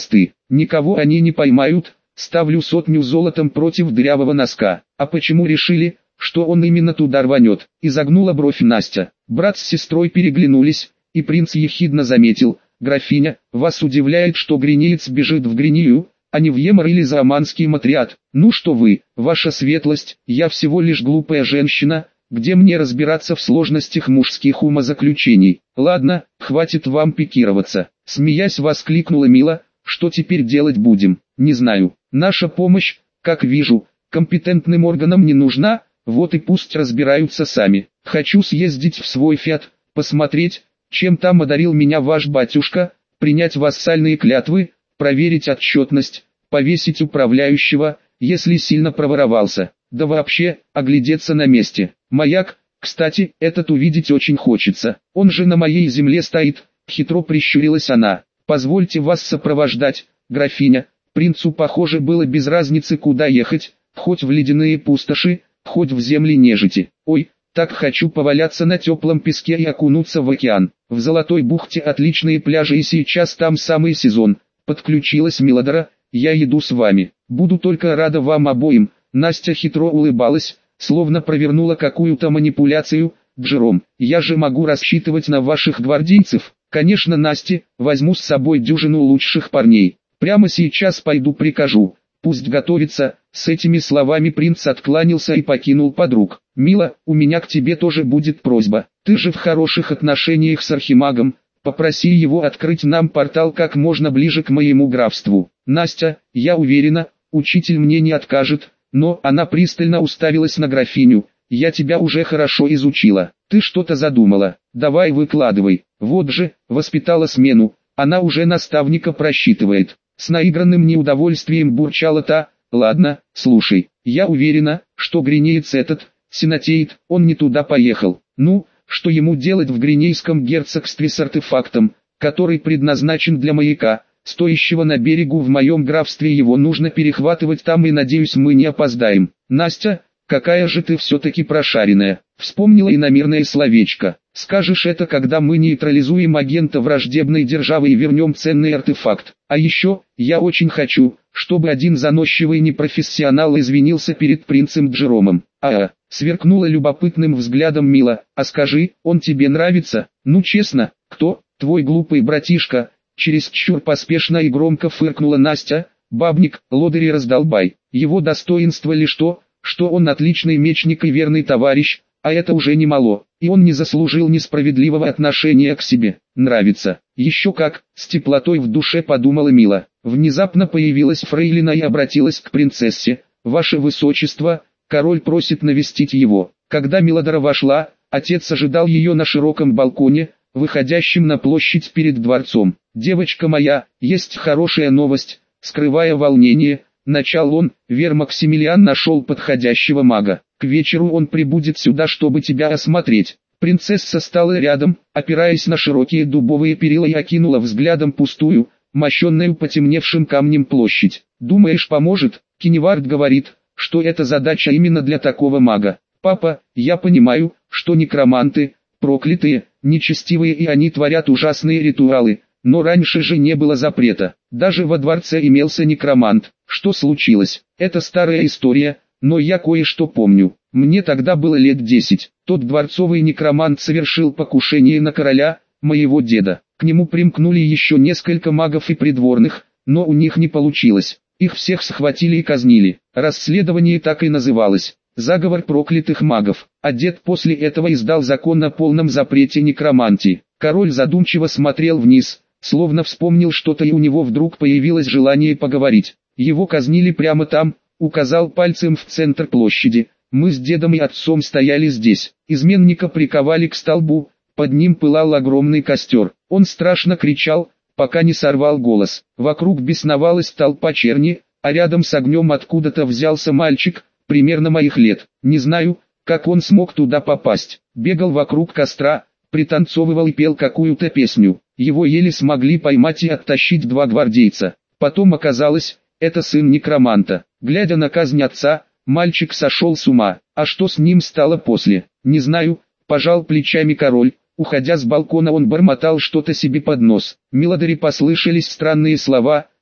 Никого они не поймают, ставлю сотню золотом против дырявого носка. А почему решили, что он именно туда рванет? Изогнула бровь Настя. Брат с сестрой переглянулись, и принц ехидно заметил: графиня, вас удивляет, что гринеец бежит в Гринею, а не в Емар или Зааманский матриат? Ну что вы, ваша светлость, я всего лишь глупая женщина, где мне разбираться в сложностях мужских умозаключений. Ладно, хватит вам пикироваться. Смеясь, воскликнула Мила: что теперь делать будем? Не знаю. Наша помощь, как вижу, компетентным органам не нужна, вот и пусть разбираются сами. Хочу съездить в свой фиат, посмотреть, чем там одарил меня ваш батюшка, принять вассальные клятвы, проверить отчетность, повесить управляющего, если сильно проворовался, да вообще, оглядеться на месте. Маяк, кстати, этот увидеть очень хочется, он же на моей земле стоит, хитро прищурилась она. Позвольте вас сопровождать, графиня. Принцу, похоже, было без разницы, куда ехать, хоть в ледяные пустоши, хоть в земли нежити. Ой, так хочу поваляться на теплом песке и окунуться в океан. В Золотой бухте отличные пляжи и сейчас там самый сезон. Подключилась Милодора: я еду с вами. Буду только рада вам обоим. Настя хитро улыбалась, словно провернула какую-то манипуляцию. Джером, я же могу рассчитывать на ваших гвардейцев. Конечно, Настя, возьму с собой дюжину лучших парней. Прямо сейчас пойду прикажу, пусть готовится. С этими словами принц откланялся и покинул подруг. Мила, у меня к тебе тоже будет просьба. Ты же в хороших отношениях с архимагом. Попроси его открыть нам портал как можно ближе к моему графству. Настя, я уверена, учитель мне не откажет, но она пристально уставилась на графиню. Я тебя уже хорошо изучила. Ты что-то задумала? Давай выкладывай. Вот же, воспитала смену, она уже наставника просчитывает. С наигранным неудовольствием бурчала та: ладно, слушай, я уверена, что гринеец этот, сенатеид, он не туда поехал. Ну, что ему делать в Гринейском герцогстве с артефактом, который предназначен для маяка, стоящего на берегу в моем графстве? Его нужно перехватывать там, и надеюсь, мы не опоздаем. Настя, какая же ты все-таки прошаренная. Вспомнила иномирное словечко. Скажешь это, когда мы нейтрализуем агента враждебной державы и вернем ценный артефакт. А еще, я очень хочу, чтобы один заносчивый непрофессионал извинился перед принцем Джеромом. А-а, сверкнула любопытным взглядом Мила. А скажи, он тебе нравится? Ну честно, кто? Твой глупый братишка? Чересчур поспешно и громко фыркнула Настя. Бабник, лодырь и раздолбай. Его достоинство лишь то, что он отличный мечник и верный товарищ, а это уже немало, и он не заслужил несправедливого отношения к себе. Нравится. Еще как, с теплотой в душе подумала Мила. Внезапно появилась фрейлина и обратилась к принцессе. Ваше высочество, король просит навестить его. Когда Милодора вошла, отец ожидал ее на широком балконе, выходящем на площадь перед дворцом. Девочка моя, есть хорошая новость. Скрывая волнение, начал он, Вер Максимилиан нашел подходящего мага. К вечеру он прибудет сюда, чтобы тебя осмотреть. Принцесса стала рядом, опираясь на широкие дубовые перила, и окинула взглядом пустую, мощенную потемневшим камнем площадь. Думаешь, поможет? Киневард говорит, что эта задача именно для такого мага. Папа, я понимаю, что некроманты, проклятые, нечестивые, и они творят ужасные ритуалы. Но раньше же не было запрета. Даже во дворце имелся некромант. Что случилось? Это старая история, но я кое-что помню. Мне тогда было лет десять. Тот дворцовый некромант совершил покушение на короля, моего деда. К нему примкнули еще несколько магов и придворных, но у них не получилось. Их всех схватили и казнили. Расследование так и называлось: заговор проклятых магов. А дед после этого издал закон о полном запрете некромантии. Король задумчиво смотрел вниз, словно вспомнил что-то, и у него вдруг появилось желание поговорить. Его казнили прямо там, указал пальцем в центр площади. Мы с дедом и отцом стояли здесь. Изменника приковали к столбу, под ним пылал огромный костер. Он страшно кричал, пока не сорвал голос. Вокруг бесновалась толпа черни, а рядом с огнем откуда-то взялся мальчик, примерно моих лет. Не знаю, как он смог туда попасть. Бегал вокруг костра, пританцовывал и пел какую-то песню. Его еле смогли поймать и оттащить два гвардейца. Потом оказалось, это сын некроманта. Глядя на казнь отца, мальчик сошел с ума. А что с ним стало после? Не знаю, пожал плечами король. Уходя с балкона, он бормотал что-то себе под нос. Милодоре послышались странные слова,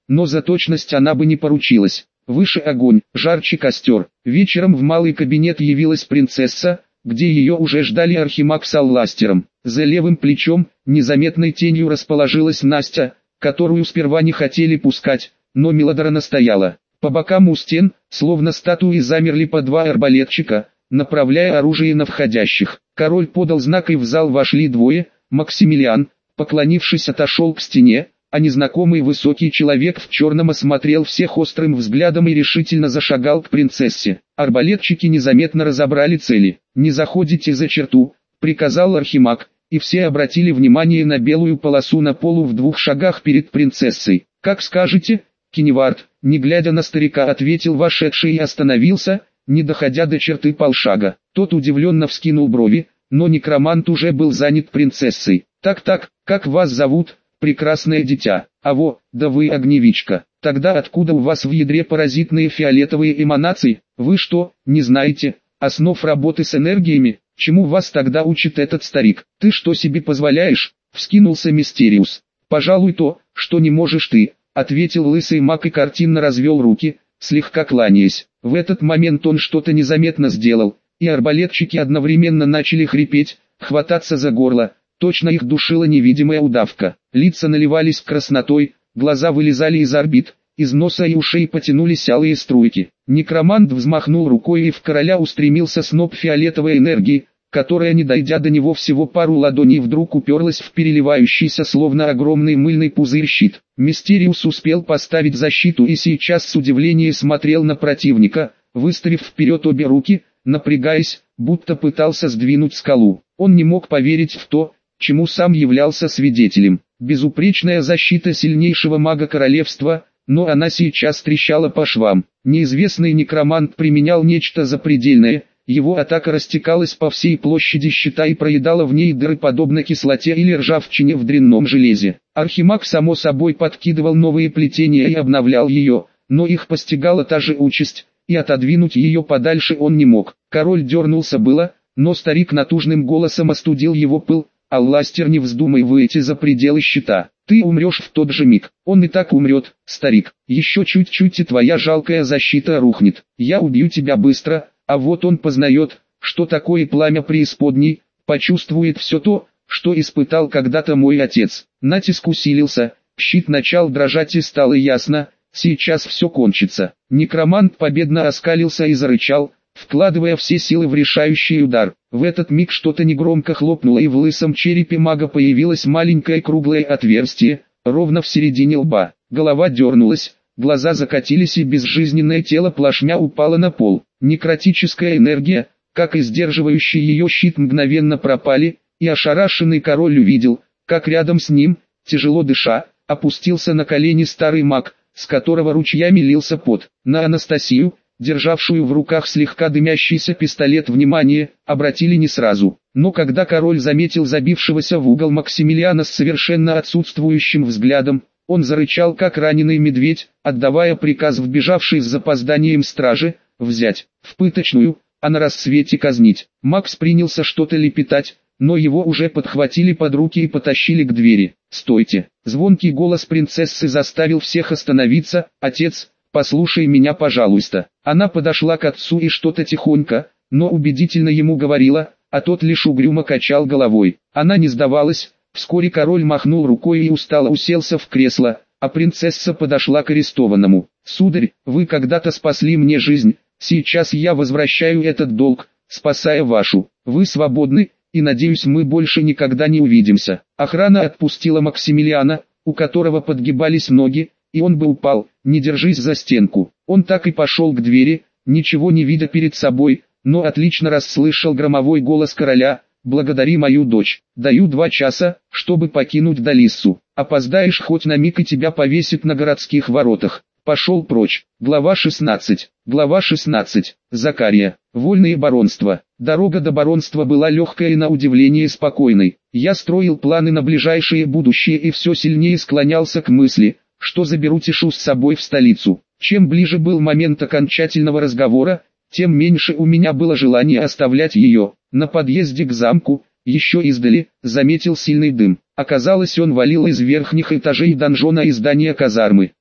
но за точность она бы не поручилась. Выше огонь, жарче костер. Вечером в малый кабинет явилась принцесса, где ее уже ждали Архимаг с Алластером. За левым плечом, незаметной тенью расположилась Настя, которую сперва не хотели пускать, но Мелодора настояла. По бокам у стен, словно статуи, замерли по два арбалетчика, направляя оружие на входящих. Король подал знак, и в зал вошли двое. Максимилиан, поклонившись, отошел к стене, а незнакомый высокий человек в черном осмотрел всех острым взглядом и решительно зашагал к принцессе. Арбалетчики незаметно разобрали цели. «Не заходите за черту», — приказал Архимаг, и все обратили внимание на белую полосу на полу в двух шагах перед принцессой. «Как скажете, Киневард», — не глядя на старика, ответил вошедший и остановился, не доходя до черты полшага. Тот удивленно вскинул брови, но некромант уже был занят принцессой. «Так-так, как вас зовут, прекрасное дитя?» «А во, да вы огневичка. Тогда откуда у вас в ядре паразитные фиолетовые эманации? Вы что, не знаете основ работы с энергиями? Чему вас тогда учит этот старик? Ты что себе позволяешь?» — вскинулся Мистериус. «Пожалуй, то, что не можешь ты», — ответил лысый маг и картинно развел руки, слегка кланяясь. В этот момент он что-то незаметно сделал, и арбалетчики одновременно начали хрипеть, хвататься за горло. Точно их душила невидимая удавка. Лица наливались краснотой, глаза вылезали из орбит, из носа и ушей потянулись алые струйки. Некромант взмахнул рукой, и в короля устремился сноп фиолетовой энергии, которая, не дойдя до него всего пару ладоней, вдруг уперлась в переливающийся словно огромный мыльный пузырь щит. Мистериус успел поставить защиту и сейчас с удивлением смотрел на противника, выставив вперед обе руки, напрягаясь, будто пытался сдвинуть скалу. Он не мог поверить в то, чему сам являлся свидетелем. Безупречная защита сильнейшего мага королевства, но она сейчас трещала по швам. Неизвестный некромант применял нечто запредельное, его атака растекалась по всей площади щита и проедала в ней дыры подобно кислоте или ржавчине в дрянном железе. Архимаг само собой подкидывал новые плетения и обновлял ее, но их постигала та же участь, и отодвинуть ее подальше он не мог. Король дернулся было, но старик натужным голосом остудил его пыл. «Алластер, не вздумай выйти за пределы щита, ты умрешь в тот же миг». «Он и так умрет, старик, еще чуть-чуть и твоя жалкая защита рухнет. Я убью тебя быстро». А вот он познает, что такое пламя преисподней, почувствует все то, что испытал когда-то мой отец. Натиск усилился, щит начал дрожать, и стало ясно, сейчас все кончится. Некромант победно оскалился и зарычал, вкладывая все силы в решающий удар. В этот миг что-то негромко хлопнуло, и в лысом черепе мага появилось маленькое круглое отверстие, ровно в середине лба. Голова дернулась, глаза закатились, и безжизненное тело плашмя упало на пол. Некротическая энергия, как и сдерживающий ее щит, мгновенно пропали, и ошарашенный король увидел, как рядом с ним, тяжело дыша, опустился на колени старый маг, с которого ручьями лился пот. На Анастасию, державшую в руках слегка дымящийся пистолет, внимание обратили не сразу. Но когда король заметил забившегося в угол Максимилиана с совершенно отсутствующим взглядом, он зарычал как раненый медведь, отдавая приказ вбежавшей с запозданием стражи, взять в пыточную, а на рассвете казнить. Макс принялся что-то лепетать, но его уже подхватили под руки и потащили к двери. «Стойте!» Звонкий голос принцессы заставил всех остановиться. «Отец, послушай меня, пожалуйста». Она подошла к отцу и что-то тихонько, но убедительно ему говорила, а тот лишь угрюмо качал головой. Она не сдавалась. Вскоре король махнул рукой и устало уселся в кресло, а принцесса подошла к арестованному. «Сударь, вы когда-то спасли мне жизнь, сейчас я возвращаю этот долг, спасая вашу. Вы свободны, и надеюсь, мы больше никогда не увидимся». Охрана отпустила Максимилиана, у которого подгибались ноги, и он бы упал. «Не держись за стенку». Он так и пошел к двери, ничего не видя перед собой, но отлично расслышал громовой голос короля: «Благодари мою дочь. Даю два часа, чтобы покинуть Далиссу. Опоздаешь хоть на миг, и тебя повесят на городских воротах. Пошел прочь». Глава шестнадцать. Глава шестнадцать. Закария. Вольные баронства. Дорога до баронства была легкой и на удивление спокойной. Я строил планы на ближайшее будущее и все сильнее склонялся к мысли, что заберу Тишу с собой в столицу. Чем ближе был момент окончательного разговора, тем меньше у меня было желания оставлять ее. На подъезде к замку, еще издали, заметил сильный дым. Оказалось, он валил из верхних этажей донжона и здания казармы.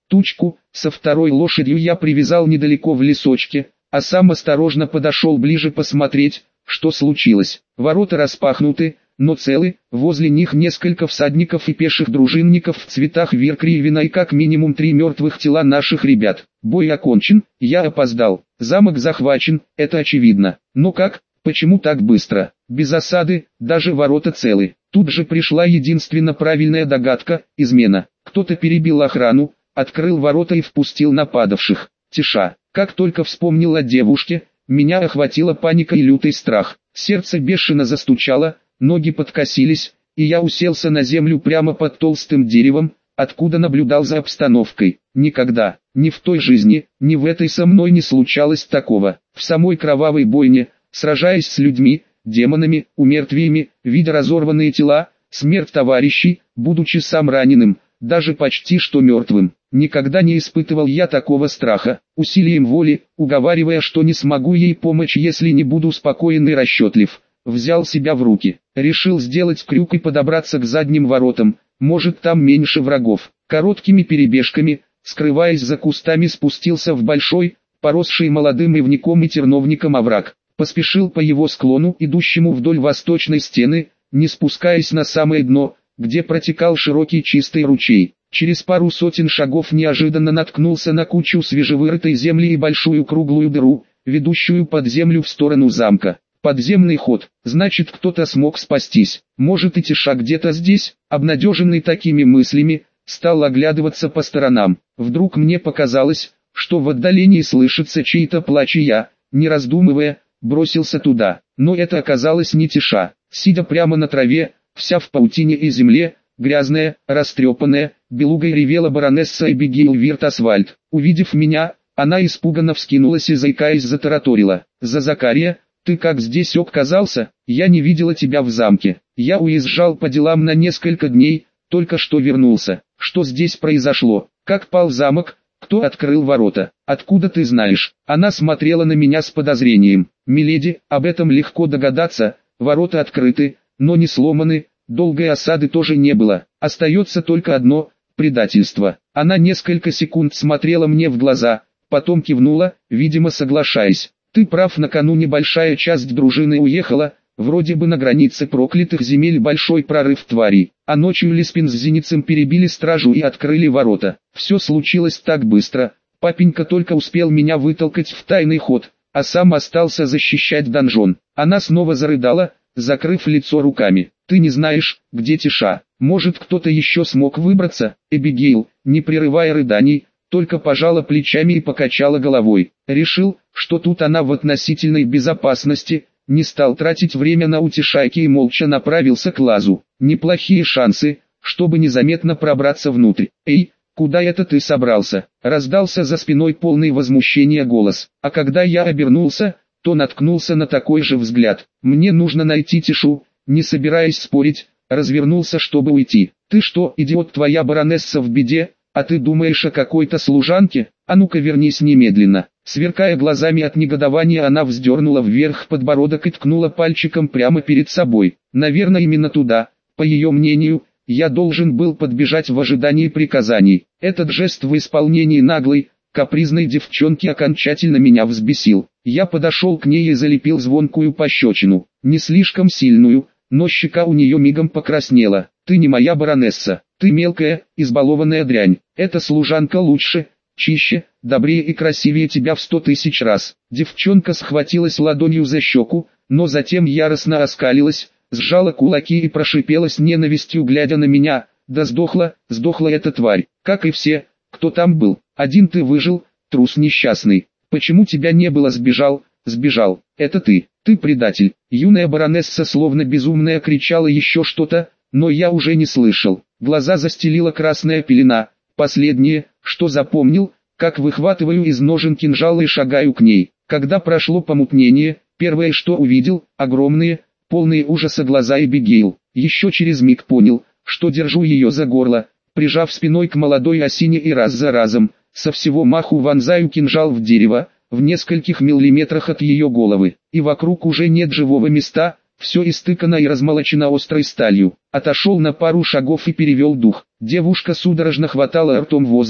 Тучку со второй лошадью я привязал недалеко в лесочке, а сам осторожно подошел ближе посмотреть, что случилось. Ворота распахнуты, но целы, возле них несколько всадников и пеших дружинников в цветах Веркриевина и как минимум три мертвых тела наших ребят. Бой окончен, я опоздал, замок захвачен, это очевидно. Но как, почему так быстро? Без осады, даже ворота целы. Тут же пришла единственно правильная догадка – измена. Кто-то перебил охрану, открыл ворота и впустил нападавших. Тиша. Как только вспомнил о девушке, меня охватила паника и лютый страх. Сердце бешено застучало, ноги подкосились, и я уселся на землю прямо под толстым деревом, откуда наблюдал за обстановкой. Никогда, ни в той жизни, ни в этой со мной не случалось такого. В самой кровавой бойне, сражаясь с людьми, демонами, умертвиями, видя разорванные тела, смерть товарищей, будучи сам раненым, даже почти что мертвым. Никогда не испытывал я такого страха, усилием воли, уговаривая, что не смогу ей помочь, если не буду спокоен и расчетлив. Взял себя в руки, решил сделать крюк и подобраться к задним воротам, может там меньше врагов. Короткими перебежками, скрываясь за кустами, спустился в большой, поросший молодым ивняком и терновником овраг. Поспешил по его склону, идущему вдоль восточной стены, не спускаясь на самое дно, где протекал широкий чистый ручей. Через пару сотен шагов неожиданно наткнулся на кучу свежевырытой земли и большую круглую дыру, ведущую под землю в сторону замка. Подземный ход, значит, кто-то смог спастись. Может, и Тиша где-то здесь? Обнадеженный такими мыслями, стал оглядываться по сторонам. Вдруг мне показалось, что в отдалении слышится чей-то плач, и я, не раздумывая, бросился туда. Но это оказалось не Тиша. Сидя прямо на траве, вся в паутине и земле, грязная, растрепанная, белугой ревела баронесса Эбигейл Вирт-Асвальд. Увидев меня, она испуганно вскинулась и, заикаясь, затараторила: «За Закария, ты как здесь оказался? Я не видела тебя в замке. Я уезжал по делам на несколько дней, только что вернулся. Что здесь произошло? Как пал замок? Кто открыл ворота? Откуда ты знаешь?» Она смотрела на меня с подозрением. «Миледи, об этом легко догадаться, ворота открыты, но не сломаны, долгой осады тоже не было. Остается только одно – предательство». Она несколько секунд смотрела мне в глаза, потом кивнула, видимо соглашаясь. «Ты прав, накануне большая часть дружины уехала, вроде бы на границе проклятых земель большой прорыв тварей, а ночью Леспин с Зеницем перебили стражу и открыли ворота. Все случилось так быстро, папенька только успел меня вытолкать в тайный ход, а сам остался защищать донжон». Она снова зарыдала, закрыв лицо руками. «Ты не знаешь, где Тиша? Может, кто-то еще смог выбраться?» Эбигейл, не прерывая рыданий, только пожала плечами и покачала головой. Решил, что тут она в относительной безопасности, не стал тратить время на утешайки и молча направился к лазу. Неплохие шансы, чтобы незаметно пробраться внутрь. «Эй, куда это ты собрался?» Раздался за спиной полный возмущения голос. А когда я обернулся, то наткнулся на такой же взгляд. «Мне нужно найти Тишу», не собираясь спорить, развернулся, чтобы уйти. «Ты что, идиот, твоя баронесса в беде, а ты думаешь о какой-то служанке? А ну-ка вернись немедленно». Сверкая глазами от негодования, она вздернула вверх подбородок и ткнула пальчиком прямо перед собой. Наверное, именно туда, по ее мнению, я должен был подбежать в ожидании приказаний. Этот жест в исполнении наглой, капризной девчонки окончательно меня взбесил. Я подошел к ней и залепил звонкую пощечину. Не слишком сильную, но щека у нее мигом покраснела. «Ты не моя баронесса, ты мелкая, избалованная дрянь. Эта служанка лучше, чище, добрее и красивее тебя в сто тысяч раз». Девчонка схватилась ладонью за щеку, но затем яростно оскалилась, сжала кулаки и прошипела с ненавистью, глядя на меня: «Да сдохла, сдохла эта тварь, как и все, кто там был. Один ты выжил, трус несчастный. Почему тебя не было?» «Сбежал, сбежал. Это ты, ты предатель». Юная баронесса словно безумная кричала еще что-то, но я уже не слышал. Глаза застелила красная пелена. Последнее, что запомнил, как выхватываю из ножен кинжал и шагаю к ней. Когда прошло помутнение, первое, что увидел, огромные, полные ужаса глаза Эбигейл. Еще через миг понял, что держу ее за горло, прижав спиной к молодой осине, и раз за разом, со всего маху вонзаю кинжал в дерево, в нескольких миллиметрах от ее головы. И вокруг уже нет живого места, все истыкано и размолочено острой сталью. Отошел на пару шагов и перевел дух. Девушка судорожно хватала ртом воздух,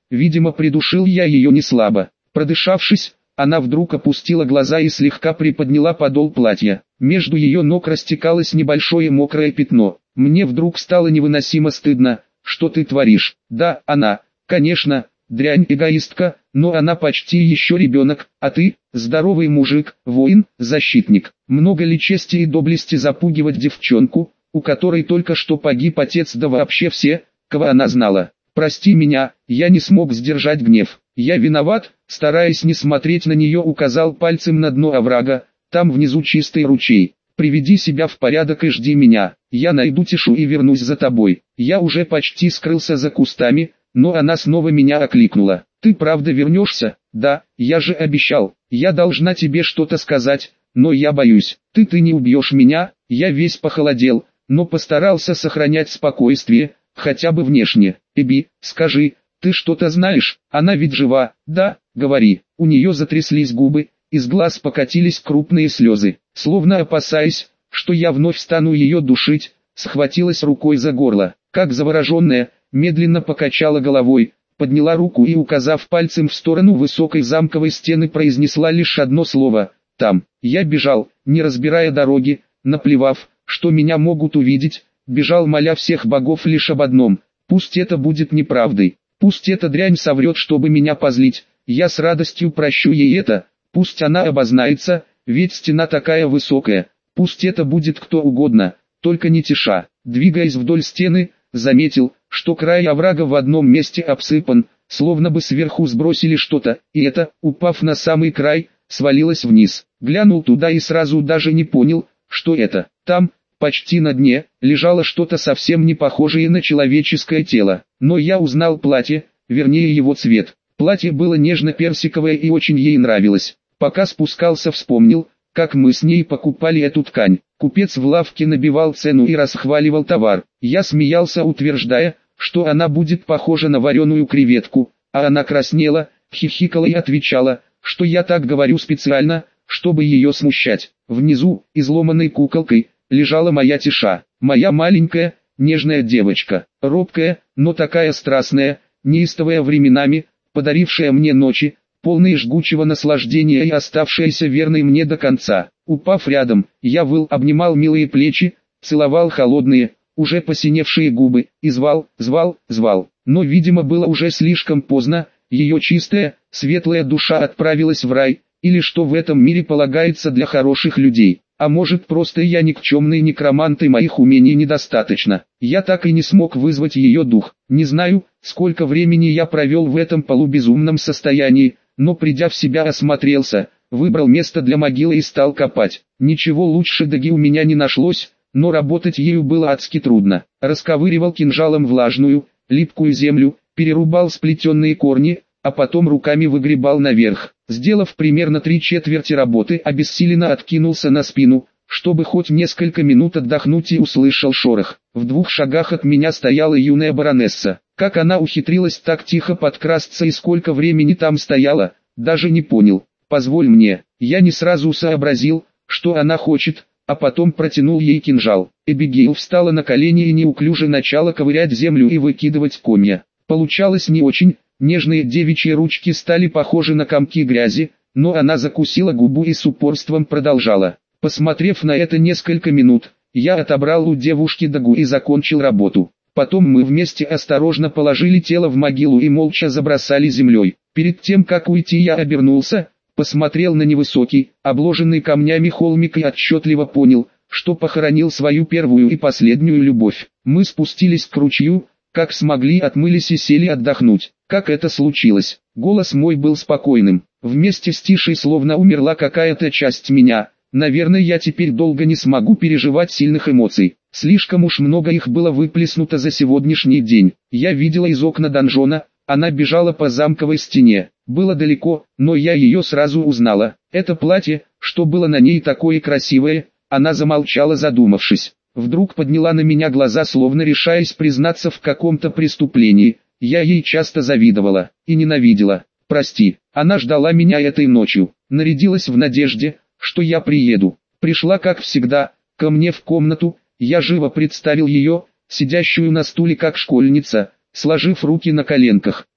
видимо придушил я ее неслабо. Продышавшись, она вдруг опустила глаза и слегка приподняла подол платья. Между ее ног растекалось небольшое мокрое пятно. Мне вдруг стало невыносимо стыдно. Что ты творишь? Да, она, конечно, дрянь, эгоистка, но она почти еще ребенок, а ты, здоровый мужик, воин, защитник. Много ли чести и доблести запугивать девчонку, у которой только что погиб отец, да вообще все, кого она знала. Прости меня, я не смог сдержать гнев. Я виноват, стараясь не смотреть на нее, указал пальцем на дно оврага. Там внизу чистый ручей. Приведи себя в порядок и жди меня. Я найду Тишу и вернусь за тобой. Я уже почти скрылся за кустами, но она снова меня окликнула. Ты правда вернешься? Да, я же обещал. Я должна тебе что-то сказать, но я боюсь. Ты ты не убьешь меня? Я весь похолодел, но постарался сохранять спокойствие, хотя бы внешне. Эбби, скажи, ты что-то знаешь? Она ведь жива? Да, говори. У нее затряслись губы, из глаз покатились крупные слезы. Словно опасаясь, что я вновь стану ее душить, схватилась рукой за горло. Как завороженная, медленно покачала головой, подняла руку и, указав пальцем в сторону высокой замковой стены, произнесла лишь одно слово «там». Я бежал, не разбирая дороги, наплевав, что меня могут увидеть, бежал, моля всех богов лишь об одном: пусть это будет неправдой, пусть эта дрянь соврет, чтобы меня позлить, я с радостью прощу ей это, пусть она обознается, ведь стена такая высокая, пусть это будет кто угодно, только не Тиша. Двигаясь вдоль стены, заметил, что край оврага в одном месте обсыпан, словно бы сверху сбросили что-то, и это, упав на самый край, свалилось вниз. Глянул туда и сразу даже не понял, что это. Там, почти на дне, лежало что-то совсем не похожее на человеческое тело. Но я узнал платье, вернее его цвет. Платье было нежно-персиковое и очень ей нравилось. Пока спускался, вспомнил, как мы с ней покупали эту ткань. Купец в лавке набивал цену и расхваливал товар. Я смеялся, утверждая, что она будет похожа на вареную креветку, а она краснела, хихикала и отвечала, что я так говорю специально, чтобы ее смущать. Внизу, изломанной куколкой, лежала моя Тиша, моя маленькая, нежная девочка, робкая, но такая страстная, неистовая временами, подарившая мне ночи, полные жгучего наслаждения и оставшаяся верной мне до конца. Упав рядом, я выл, обнимал милые плечи, целовал холодные, уже посиневшие губы, и звал, звал, звал. Но, видимо, было уже слишком поздно, ее чистая, светлая душа отправилась в рай, или что в этом мире полагается для хороших людей. А может, просто я никчемный некромант и моих умений недостаточно. Я так и не смог вызвать ее дух. Не знаю, сколько времени я провел в этом полубезумном состоянии, но придя в себя, осмотрелся, выбрал место для могилы и стал копать. Ничего лучше даги у меня не нашлось, но работать ею было адски трудно. Расковыривал кинжалом влажную, липкую землю, перерубал сплетенные корни, а потом руками выгребал наверх. Сделав примерно три четверти работы, обессиленно откинулся на спину, чтобы хоть несколько минут отдохнуть, и услышал шорох. В двух шагах от меня стояла юная баронесса. Как она ухитрилась так тихо подкрасться и сколько времени там стояла, даже не понял. «Позволь мне». Я не сразу сообразил, что она хочет, а потом протянул ей кинжал. Эбигейл встала на колени и неуклюже начала ковырять землю и выкидывать комья. Получалось не очень. Нежные девичьи ручки стали похожи на комки грязи, но она закусила губу и с упорством продолжала. Посмотрев на это несколько минут, я отобрал у девушки дагу и закончил работу. Потом мы вместе осторожно положили тело в могилу и молча забросали землей. Перед тем, как уйти, я обернулся, посмотрел на невысокий, обложенный камнями холмик и отчетливо понял, что похоронил свою первую и последнюю любовь. Мы спустились к ручью, как смогли, отмылись и сели отдохнуть. Как это случилось? Голос мой был спокойным. Вместе с Тишей словно умерла какая-то часть меня. Наверное, я теперь долго не смогу переживать сильных эмоций. Слишком уж много их было выплеснуто за сегодняшний день. Я видела из окна донжона, она бежала по замковой стене. Было далеко, но я ее сразу узнала. Это платье, что было на ней такое красивое. Она замолчала, задумавшись. Вдруг подняла на меня глаза, словно решаясь признаться в каком-то преступлении. Я ей часто завидовала и ненавидела. Прости, она ждала меня этой ночью, нарядилась в надежде, что я приеду. Пришла, как всегда, ко мне в комнату. Я живо представил ее, сидящую на стуле как школьница, сложив руки на коленках.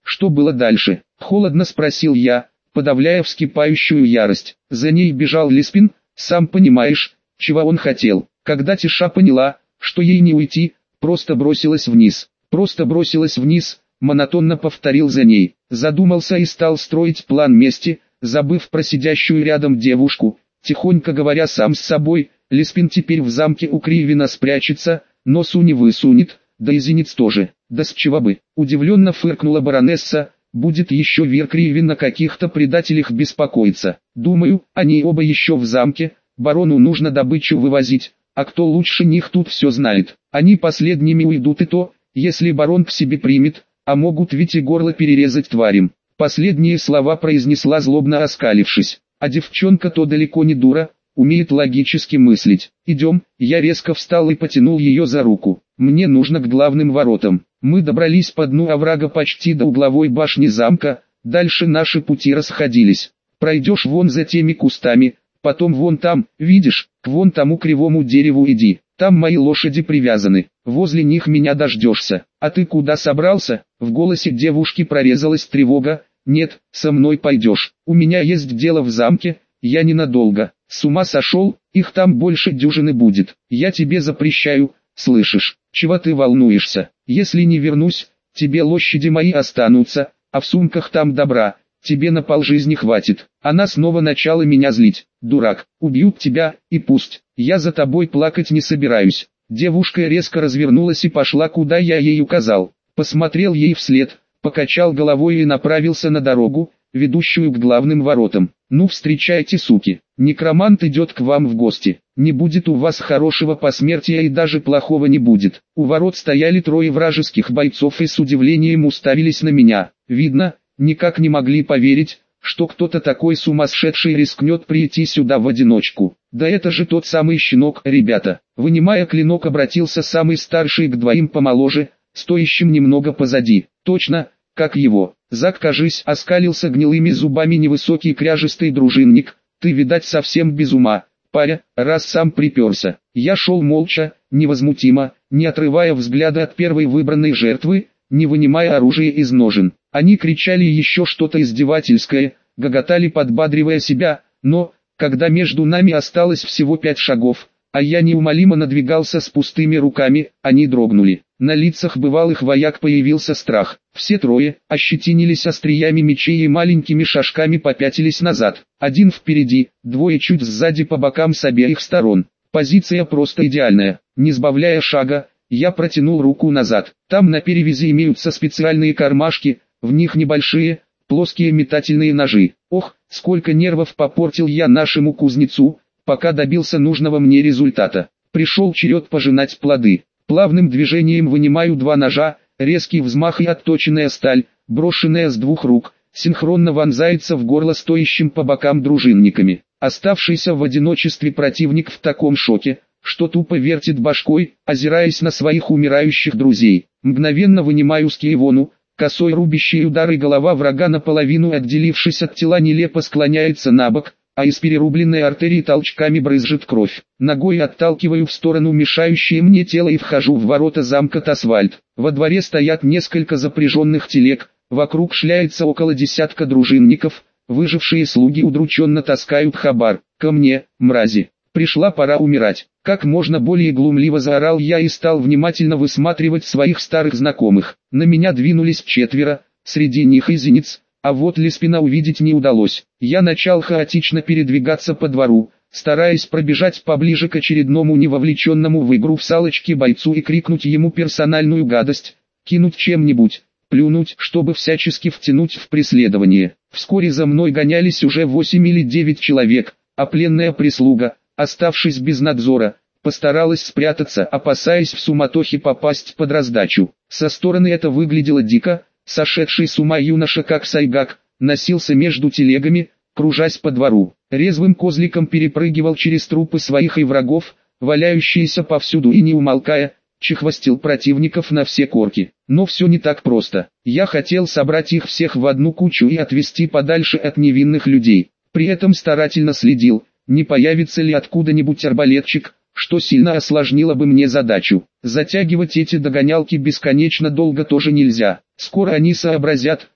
Что было дальше? Холодно спросил я, подавляя вскипающую ярость. За ней бежал Лиспин, сам понимаешь, чего он хотел. Когда Тиша поняла, что ей не уйти, просто бросилась вниз. Просто бросилась вниз, монотонно повторил за ней. Задумался и стал строить план мести, забыв про сидящую рядом девушку. Тихонько говоря сам с собой, Лиспин теперь в замке у Кривина спрячется, носу не высунет, да и Зенец тоже. Да с чего бы? Удивленно фыркнула баронесса. Будет еще Вир Кривин о каких-то предателях беспокоиться. Думаю, они оба еще в замке, барону нужно добычу вывозить, а кто лучше них тут все знает. Они последними уйдут и то, если барон к себе примет, а могут ведь и горло перерезать тварям. Последние слова произнесла злобно оскалившись. А девчонка-то далеко не дура, умеет логически мыслить. Идем, я резко встал и потянул ее за руку. Мне нужно к главным воротам. Мы добрались по дну оврага почти до угловой башни замка, дальше наши пути расходились. Пройдешь вон за теми кустами, потом вон там, видишь, к вон тому кривому дереву иди. Там мои лошади привязаны, возле них меня дождешься. А ты куда собрался? В голосе девушки прорезалась тревога. Нет, со мной пойдешь. У меня есть дело в замке, я ненадолго. С ума сошел, их там больше дюжины будет. Я тебе запрещаю, слышишь? Чего ты волнуешься? Если не вернусь, тебе лошади мои останутся, а в сумках там добра, тебе на полжизни хватит. Она снова начала меня злить. Дурак, убьют тебя, и пусть. Я за тобой плакать не собираюсь. Девушка резко развернулась и пошла, куда я ей указал. Посмотрел ей вслед, покачал головой и направился на дорогу, ведущую к главным воротам. Ну встречайте, суки, некромант идет к вам в гости. Не будет у вас хорошего посмертия и даже плохого не будет. У ворот стояли трое вражеских бойцов и с удивлением уставились на меня. Видно, никак не могли поверить, что кто-то такой сумасшедший рискнет прийти сюда в одиночку. Да это же тот самый щенок, ребята. Вынимая клинок, обратился самый старший к двоим помоложе, стоящим немного позади. Точно, как его. Зак, кажись, оскалился гнилыми зубами невысокий кряжистый дружинник. Ты, видать, совсем без ума, паря, раз сам приперся. Я шел молча, невозмутимо, не отрывая взгляда от первой выбранной жертвы, не вынимая оружие из ножен. Они кричали еще что-то издевательское, гоготали, подбадривая себя, но, когда между нами осталось всего пять шагов, а я неумолимо надвигался с пустыми руками, они дрогнули. На лицах бывалых вояк появился страх. Все трое ощетинились остриями мечей и маленькими шажками попятились назад. Один впереди, двое чуть сзади по бокам с обеих сторон. Позиция просто идеальная. Не сбавляя шага, я протянул руку назад. Там на перевязи имеются специальные кармашки, в них небольшие, плоские метательные ножи. Ох, сколько нервов попортил я нашему кузнецу, пока добился нужного мне результата. Пришел черед пожинать плоды. Плавным движением вынимаю два ножа, резкий взмах и отточенная сталь, брошенная с двух рук, синхронно вонзается в горло стоящим по бокам дружинниками. Оставшийся в одиночестве противник в таком шоке, что тупо вертит башкой, озираясь на своих умирающих друзей. Мгновенно вынимаю скиевону, косой рубящий удар, и голова врага, наполовину отделившись от тела, нелепо склоняется на бок, а из перерубленной артерии толчками брызжет кровь. Ногой отталкиваю в сторону мешающее мне тело и вхожу в ворота замка Тасвальд. Во дворе стоят несколько запряженных телег, вокруг шляется около десятка дружинников, выжившие слуги удрученно таскают хабар. Ко мне, мрази, пришла пора умирать. Как можно более глумливо заорал я и стал внимательно высматривать своих старых знакомых. На меня двинулись четверо, среди них и Зенец. А вот Лиспина увидеть не удалось. Я начал хаотично передвигаться по двору, стараясь пробежать поближе к очередному невовлеченному в игру в салочки бойцу и крикнуть ему персональную гадость, кинуть чем-нибудь, плюнуть, чтобы всячески втянуть в преследование. Вскоре за мной гонялись уже восемь или девять человек, а пленная прислуга, оставшись без надзора, постаралась спрятаться, опасаясь в суматохе попасть под раздачу. Со стороны это выглядело дико. Сошедший с ума юноша, как сайгак, носился между телегами, кружась по двору. Резвым козликом перепрыгивал через трупы своих и врагов, валяющиеся повсюду, и не умолкая, чехвостил противников на все корки. Но все не так просто. Я хотел собрать их всех в одну кучу и отвести подальше от невинных людей. При этом старательно следил, не появится ли откуда-нибудь арбалетчик, что сильно осложнило бы мне задачу. Затягивать эти догонялки бесконечно долго тоже нельзя. Скоро они сообразят,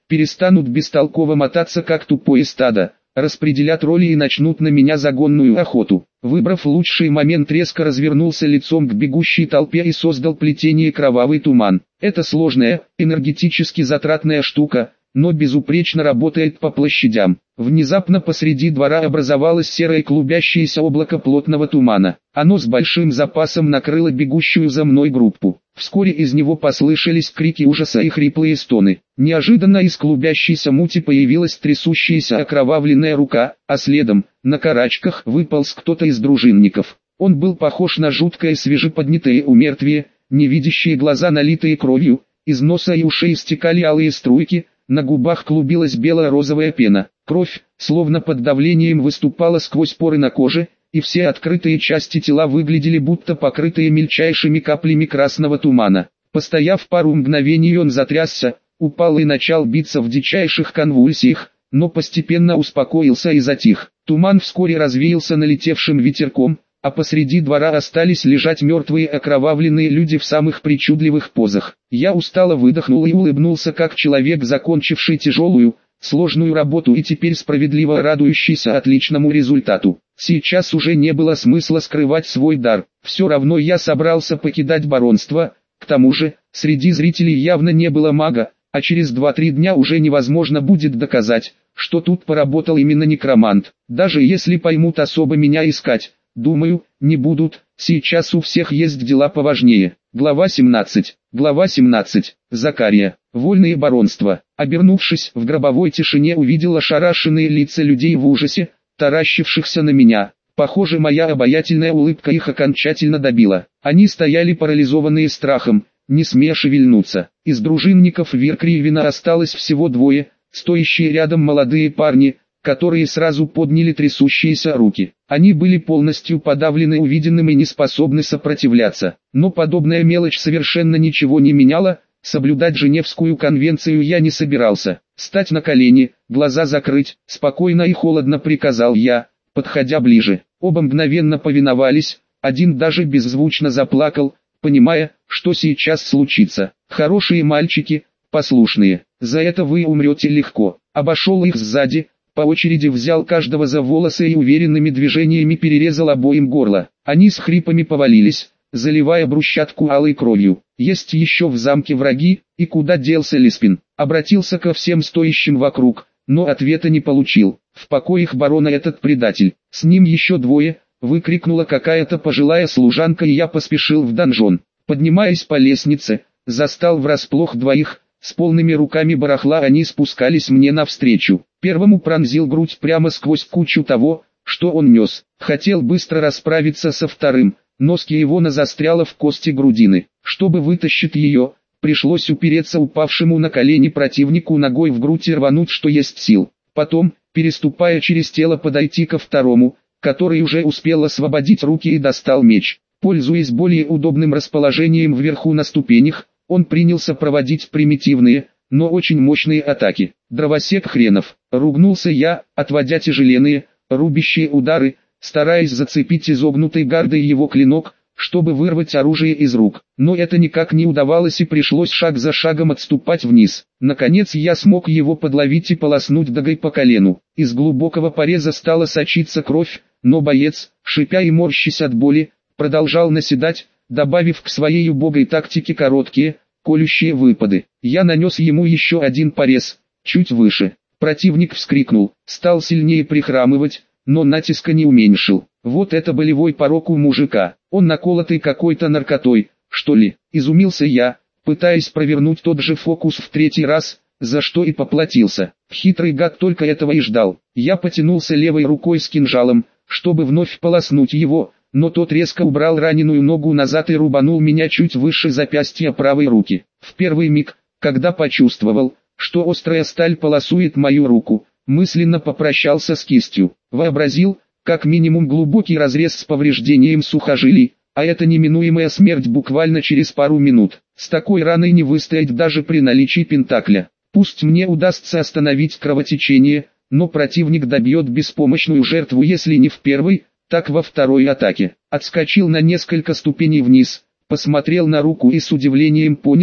перестанут бестолково мотаться как тупое стадо, распределят роли и начнут на меня загонную охоту. Выбрав лучший момент, резко развернулся лицом к бегущей толпе и создал плетение кровавый туман. Это сложная, энергетически затратная штука, но безупречно работает по площадям. Внезапно посреди двора образовалось серое клубящееся облако плотного тумана. Оно с большим запасом накрыло бегущую за мной группу. Вскоре из него послышались крики ужаса и хриплые стоны. Неожиданно из клубящейся мути появилась трясущаяся окровавленная рука, а следом, на карачках, выполз кто-то из дружинников. Он был похож на жуткое свежеподнятое умертвие, невидящие глаза, налитые кровью, из носа и ушей стекали алые струйки, на губах клубилась бело-розовая пена. Кровь, словно под давлением, выступала сквозь поры на коже, и все открытые части тела выглядели будто покрытые мельчайшими каплями красного тумана. Постояв пару мгновений, он затрясся, упал и начал биться в дичайших конвульсиях, но постепенно успокоился и затих. Туман вскоре развеялся налетевшим ветерком, а посреди двора остались лежать мертвые окровавленные люди в самых причудливых позах. Я устало выдохнул и улыбнулся, как человек, закончивший тяжелую, сложную работу и теперь справедливо радующийся отличному результату. Сейчас уже не было смысла скрывать свой дар. Все равно я собрался покидать баронство. К тому же, среди зрителей явно не было мага, а через два-три дня уже невозможно будет доказать, что тут поработал именно некромант. Даже если поймут особо меня искать, думаю, не будут. Сейчас у всех есть дела поважнее. Глава семнадцать. Глава семнадцать. Закария. Вольные баронства. Обернувшись, в гробовой тишине увидел ошарашенные лица людей в ужасе, таращившихся на меня. Похоже, моя обаятельная улыбка их окончательно добила. Они стояли парализованные страхом, не смея шевельнуться. Из дружинников Веркривина осталось всего двое, стоящие рядом молодые парни, которые сразу подняли трясущиеся руки. Они были полностью подавлены увиденным и не способны сопротивляться. Но подобная мелочь совершенно ничего не меняла, соблюдать Женевскую конвенцию я не собирался. Стать на колени, глаза закрыть, спокойно и холодно приказал я, подходя ближе. Оба мгновенно повиновались, один даже беззвучно заплакал, понимая, что сейчас случится. Хорошие мальчики, послушные, за это вы умрете легко. Обошел их сзади, по очереди взял каждого за волосы и уверенными движениями перерезал обоим горло. Они с хрипами повалились, заливая брусчатку алой кровью. Есть еще в замке враги, и куда делся Лиспин? Обратился ко всем стоящим вокруг, но ответа не получил. В покоях барона этот предатель. С ним еще двое, выкрикнула какая-то пожилая служанка, и я поспешил в донжон. Поднимаясь по лестнице, застал врасплох двоих. С полными руками барахла они спускались мне навстречу. Первому пронзил грудь прямо сквозь кучу того, что он нес. Хотел быстро расправиться со вторым, но Скиевона застряла в кости грудины. Чтобы вытащить ее, пришлось упереться упавшему на колени противнику ногой в грудь и рвануть, что есть сил. Потом, переступая через тело, подойти ко второму, который уже успел освободить руки и достал меч. Пользуясь более удобным расположением вверху на ступенях, он принялся проводить примитивные, но очень мощные атаки. Дровосек хренов, ругнулся я, отводя тяжеленные, рубящие удары, стараясь зацепить изогнутой гардой его клинок, чтобы вырвать оружие из рук. Но это никак не удавалось и пришлось шаг за шагом отступать вниз. Наконец я смог его подловить и полоснуть дагой по колену. Из глубокого пореза стала сочиться кровь, но боец, шипя и морщась от боли, продолжал наседать, добавив к своей убогой тактике короткие, колющие выпады. Я нанес ему еще один порез, чуть выше. Противник вскрикнул, стал сильнее прихрамывать, но натиска не уменьшил. Вот это болевой порог у мужика. Он наколотый какой-то наркотой, что ли? Изумился я, пытаясь провернуть тот же фокус в третий раз, за что и поплатился. Хитрый гад только этого и ждал. Я потянулся левой рукой с кинжалом, чтобы вновь полоснуть его, но тот резко убрал раненую ногу назад и рубанул меня чуть выше запястья правой руки. В первый миг, когда почувствовал, что острая сталь полосует мою руку, мысленно попрощался с кистью. Вообразил, как минимум глубокий разрез с повреждением сухожилий, а это неминуемая смерть буквально через пару минут. С такой раной не выстоять даже при наличии пентакля. Пусть мне удастся остановить кровотечение, но противник добьет беспомощную жертву, если не в первой, так во второй атаке. Отскочил на несколько ступеней вниз, посмотрел на руку и с удивлением понял,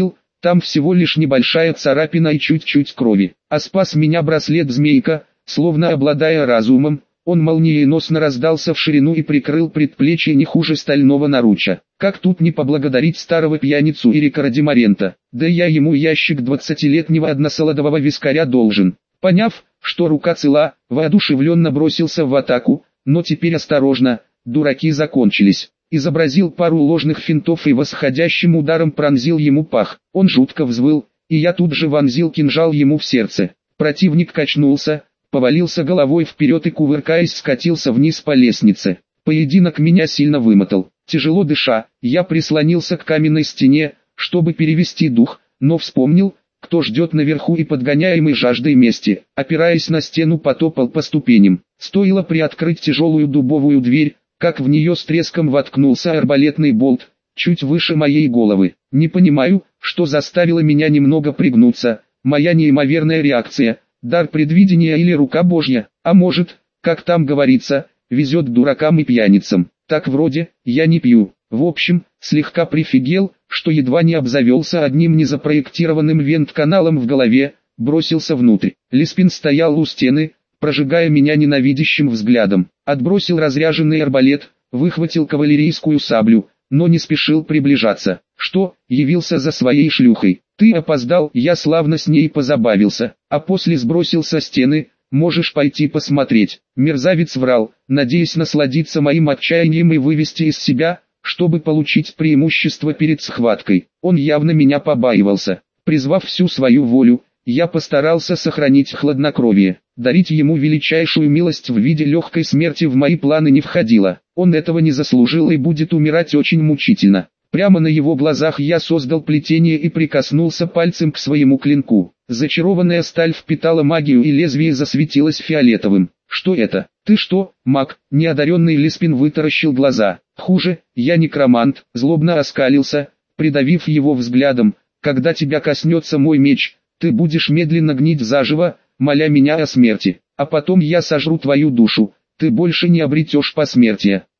Там всего лишь небольшая царапина и чуть-чуть крови. А спас меня браслет-змейка, словно обладая разумом. Он молниеносно раздался в ширину и прикрыл предплечье не хуже стального наруча. Как тут не поблагодарить старого пьяницу Ирика Радимарента? Да я ему ящик двадцатилетнего односолодового вискаря должен. Поняв, что рука цела, воодушевленно бросился в атаку, но теперь осторожно, дураки закончились. Изобразил пару ложных финтов и восходящим ударом пронзил ему пах. Он жутко взвыл, и я тут же вонзил кинжал ему в сердце. Противник качнулся, повалился головой вперед и, кувыркаясь, скатился вниз по лестнице. Поединок меня сильно вымотал. Тяжело дыша, я прислонился к каменной стене, чтобы перевести дух, но вспомнил, кто ждет наверху, и, подгоняемый жаждой мести, опираясь на стену, потопал по ступеням. Стоило приоткрыть тяжелую дубовую дверь, как в нее с треском воткнулся арбалетный болт, чуть выше моей головы. Не понимаю, что заставило меня немного пригнуться, моя неимоверная реакция, дар предвидения или рука Божья, а может, как там говорится, везет дуракам и пьяницам. Так вроде, я не пью. В общем, слегка прифигел, что едва не обзавелся одним незапроектированным вент-каналом в голове, бросился внутрь. Леспин стоял у стены, прожигая меня ненавидящим взглядом. Отбросил разряженный арбалет, выхватил кавалерийскую саблю, но не спешил приближаться. Что, явился за своей шлюхой? Ты опоздал, я славно с ней позабавился, а после сбросил со стены. Можешь пойти посмотреть. Мерзавец врал, надеясь насладиться моим отчаянием и вывести из себя, чтобы получить преимущество перед схваткой. Он явно меня побаивался. Призвав всю свою волю, я постарался сохранить хладнокровие. Дарить ему величайшую милость в виде легкой смерти в мои планы не входило. Он этого не заслужил и будет умирать очень мучительно. Прямо на его глазах я создал плетение и прикоснулся пальцем к своему клинку. Зачарованная сталь впитала магию и лезвие засветилось фиолетовым. Что это? Ты что, маг? Неодаренный Леспин вытаращил глаза. Хуже, я некромант, злобно оскалился, придавив его взглядом. Когда тебя коснется мой меч, ты будешь медленно гнить заживо, моля меня о смерти. А потом я сожру твою душу, ты больше не обретешь посмертия.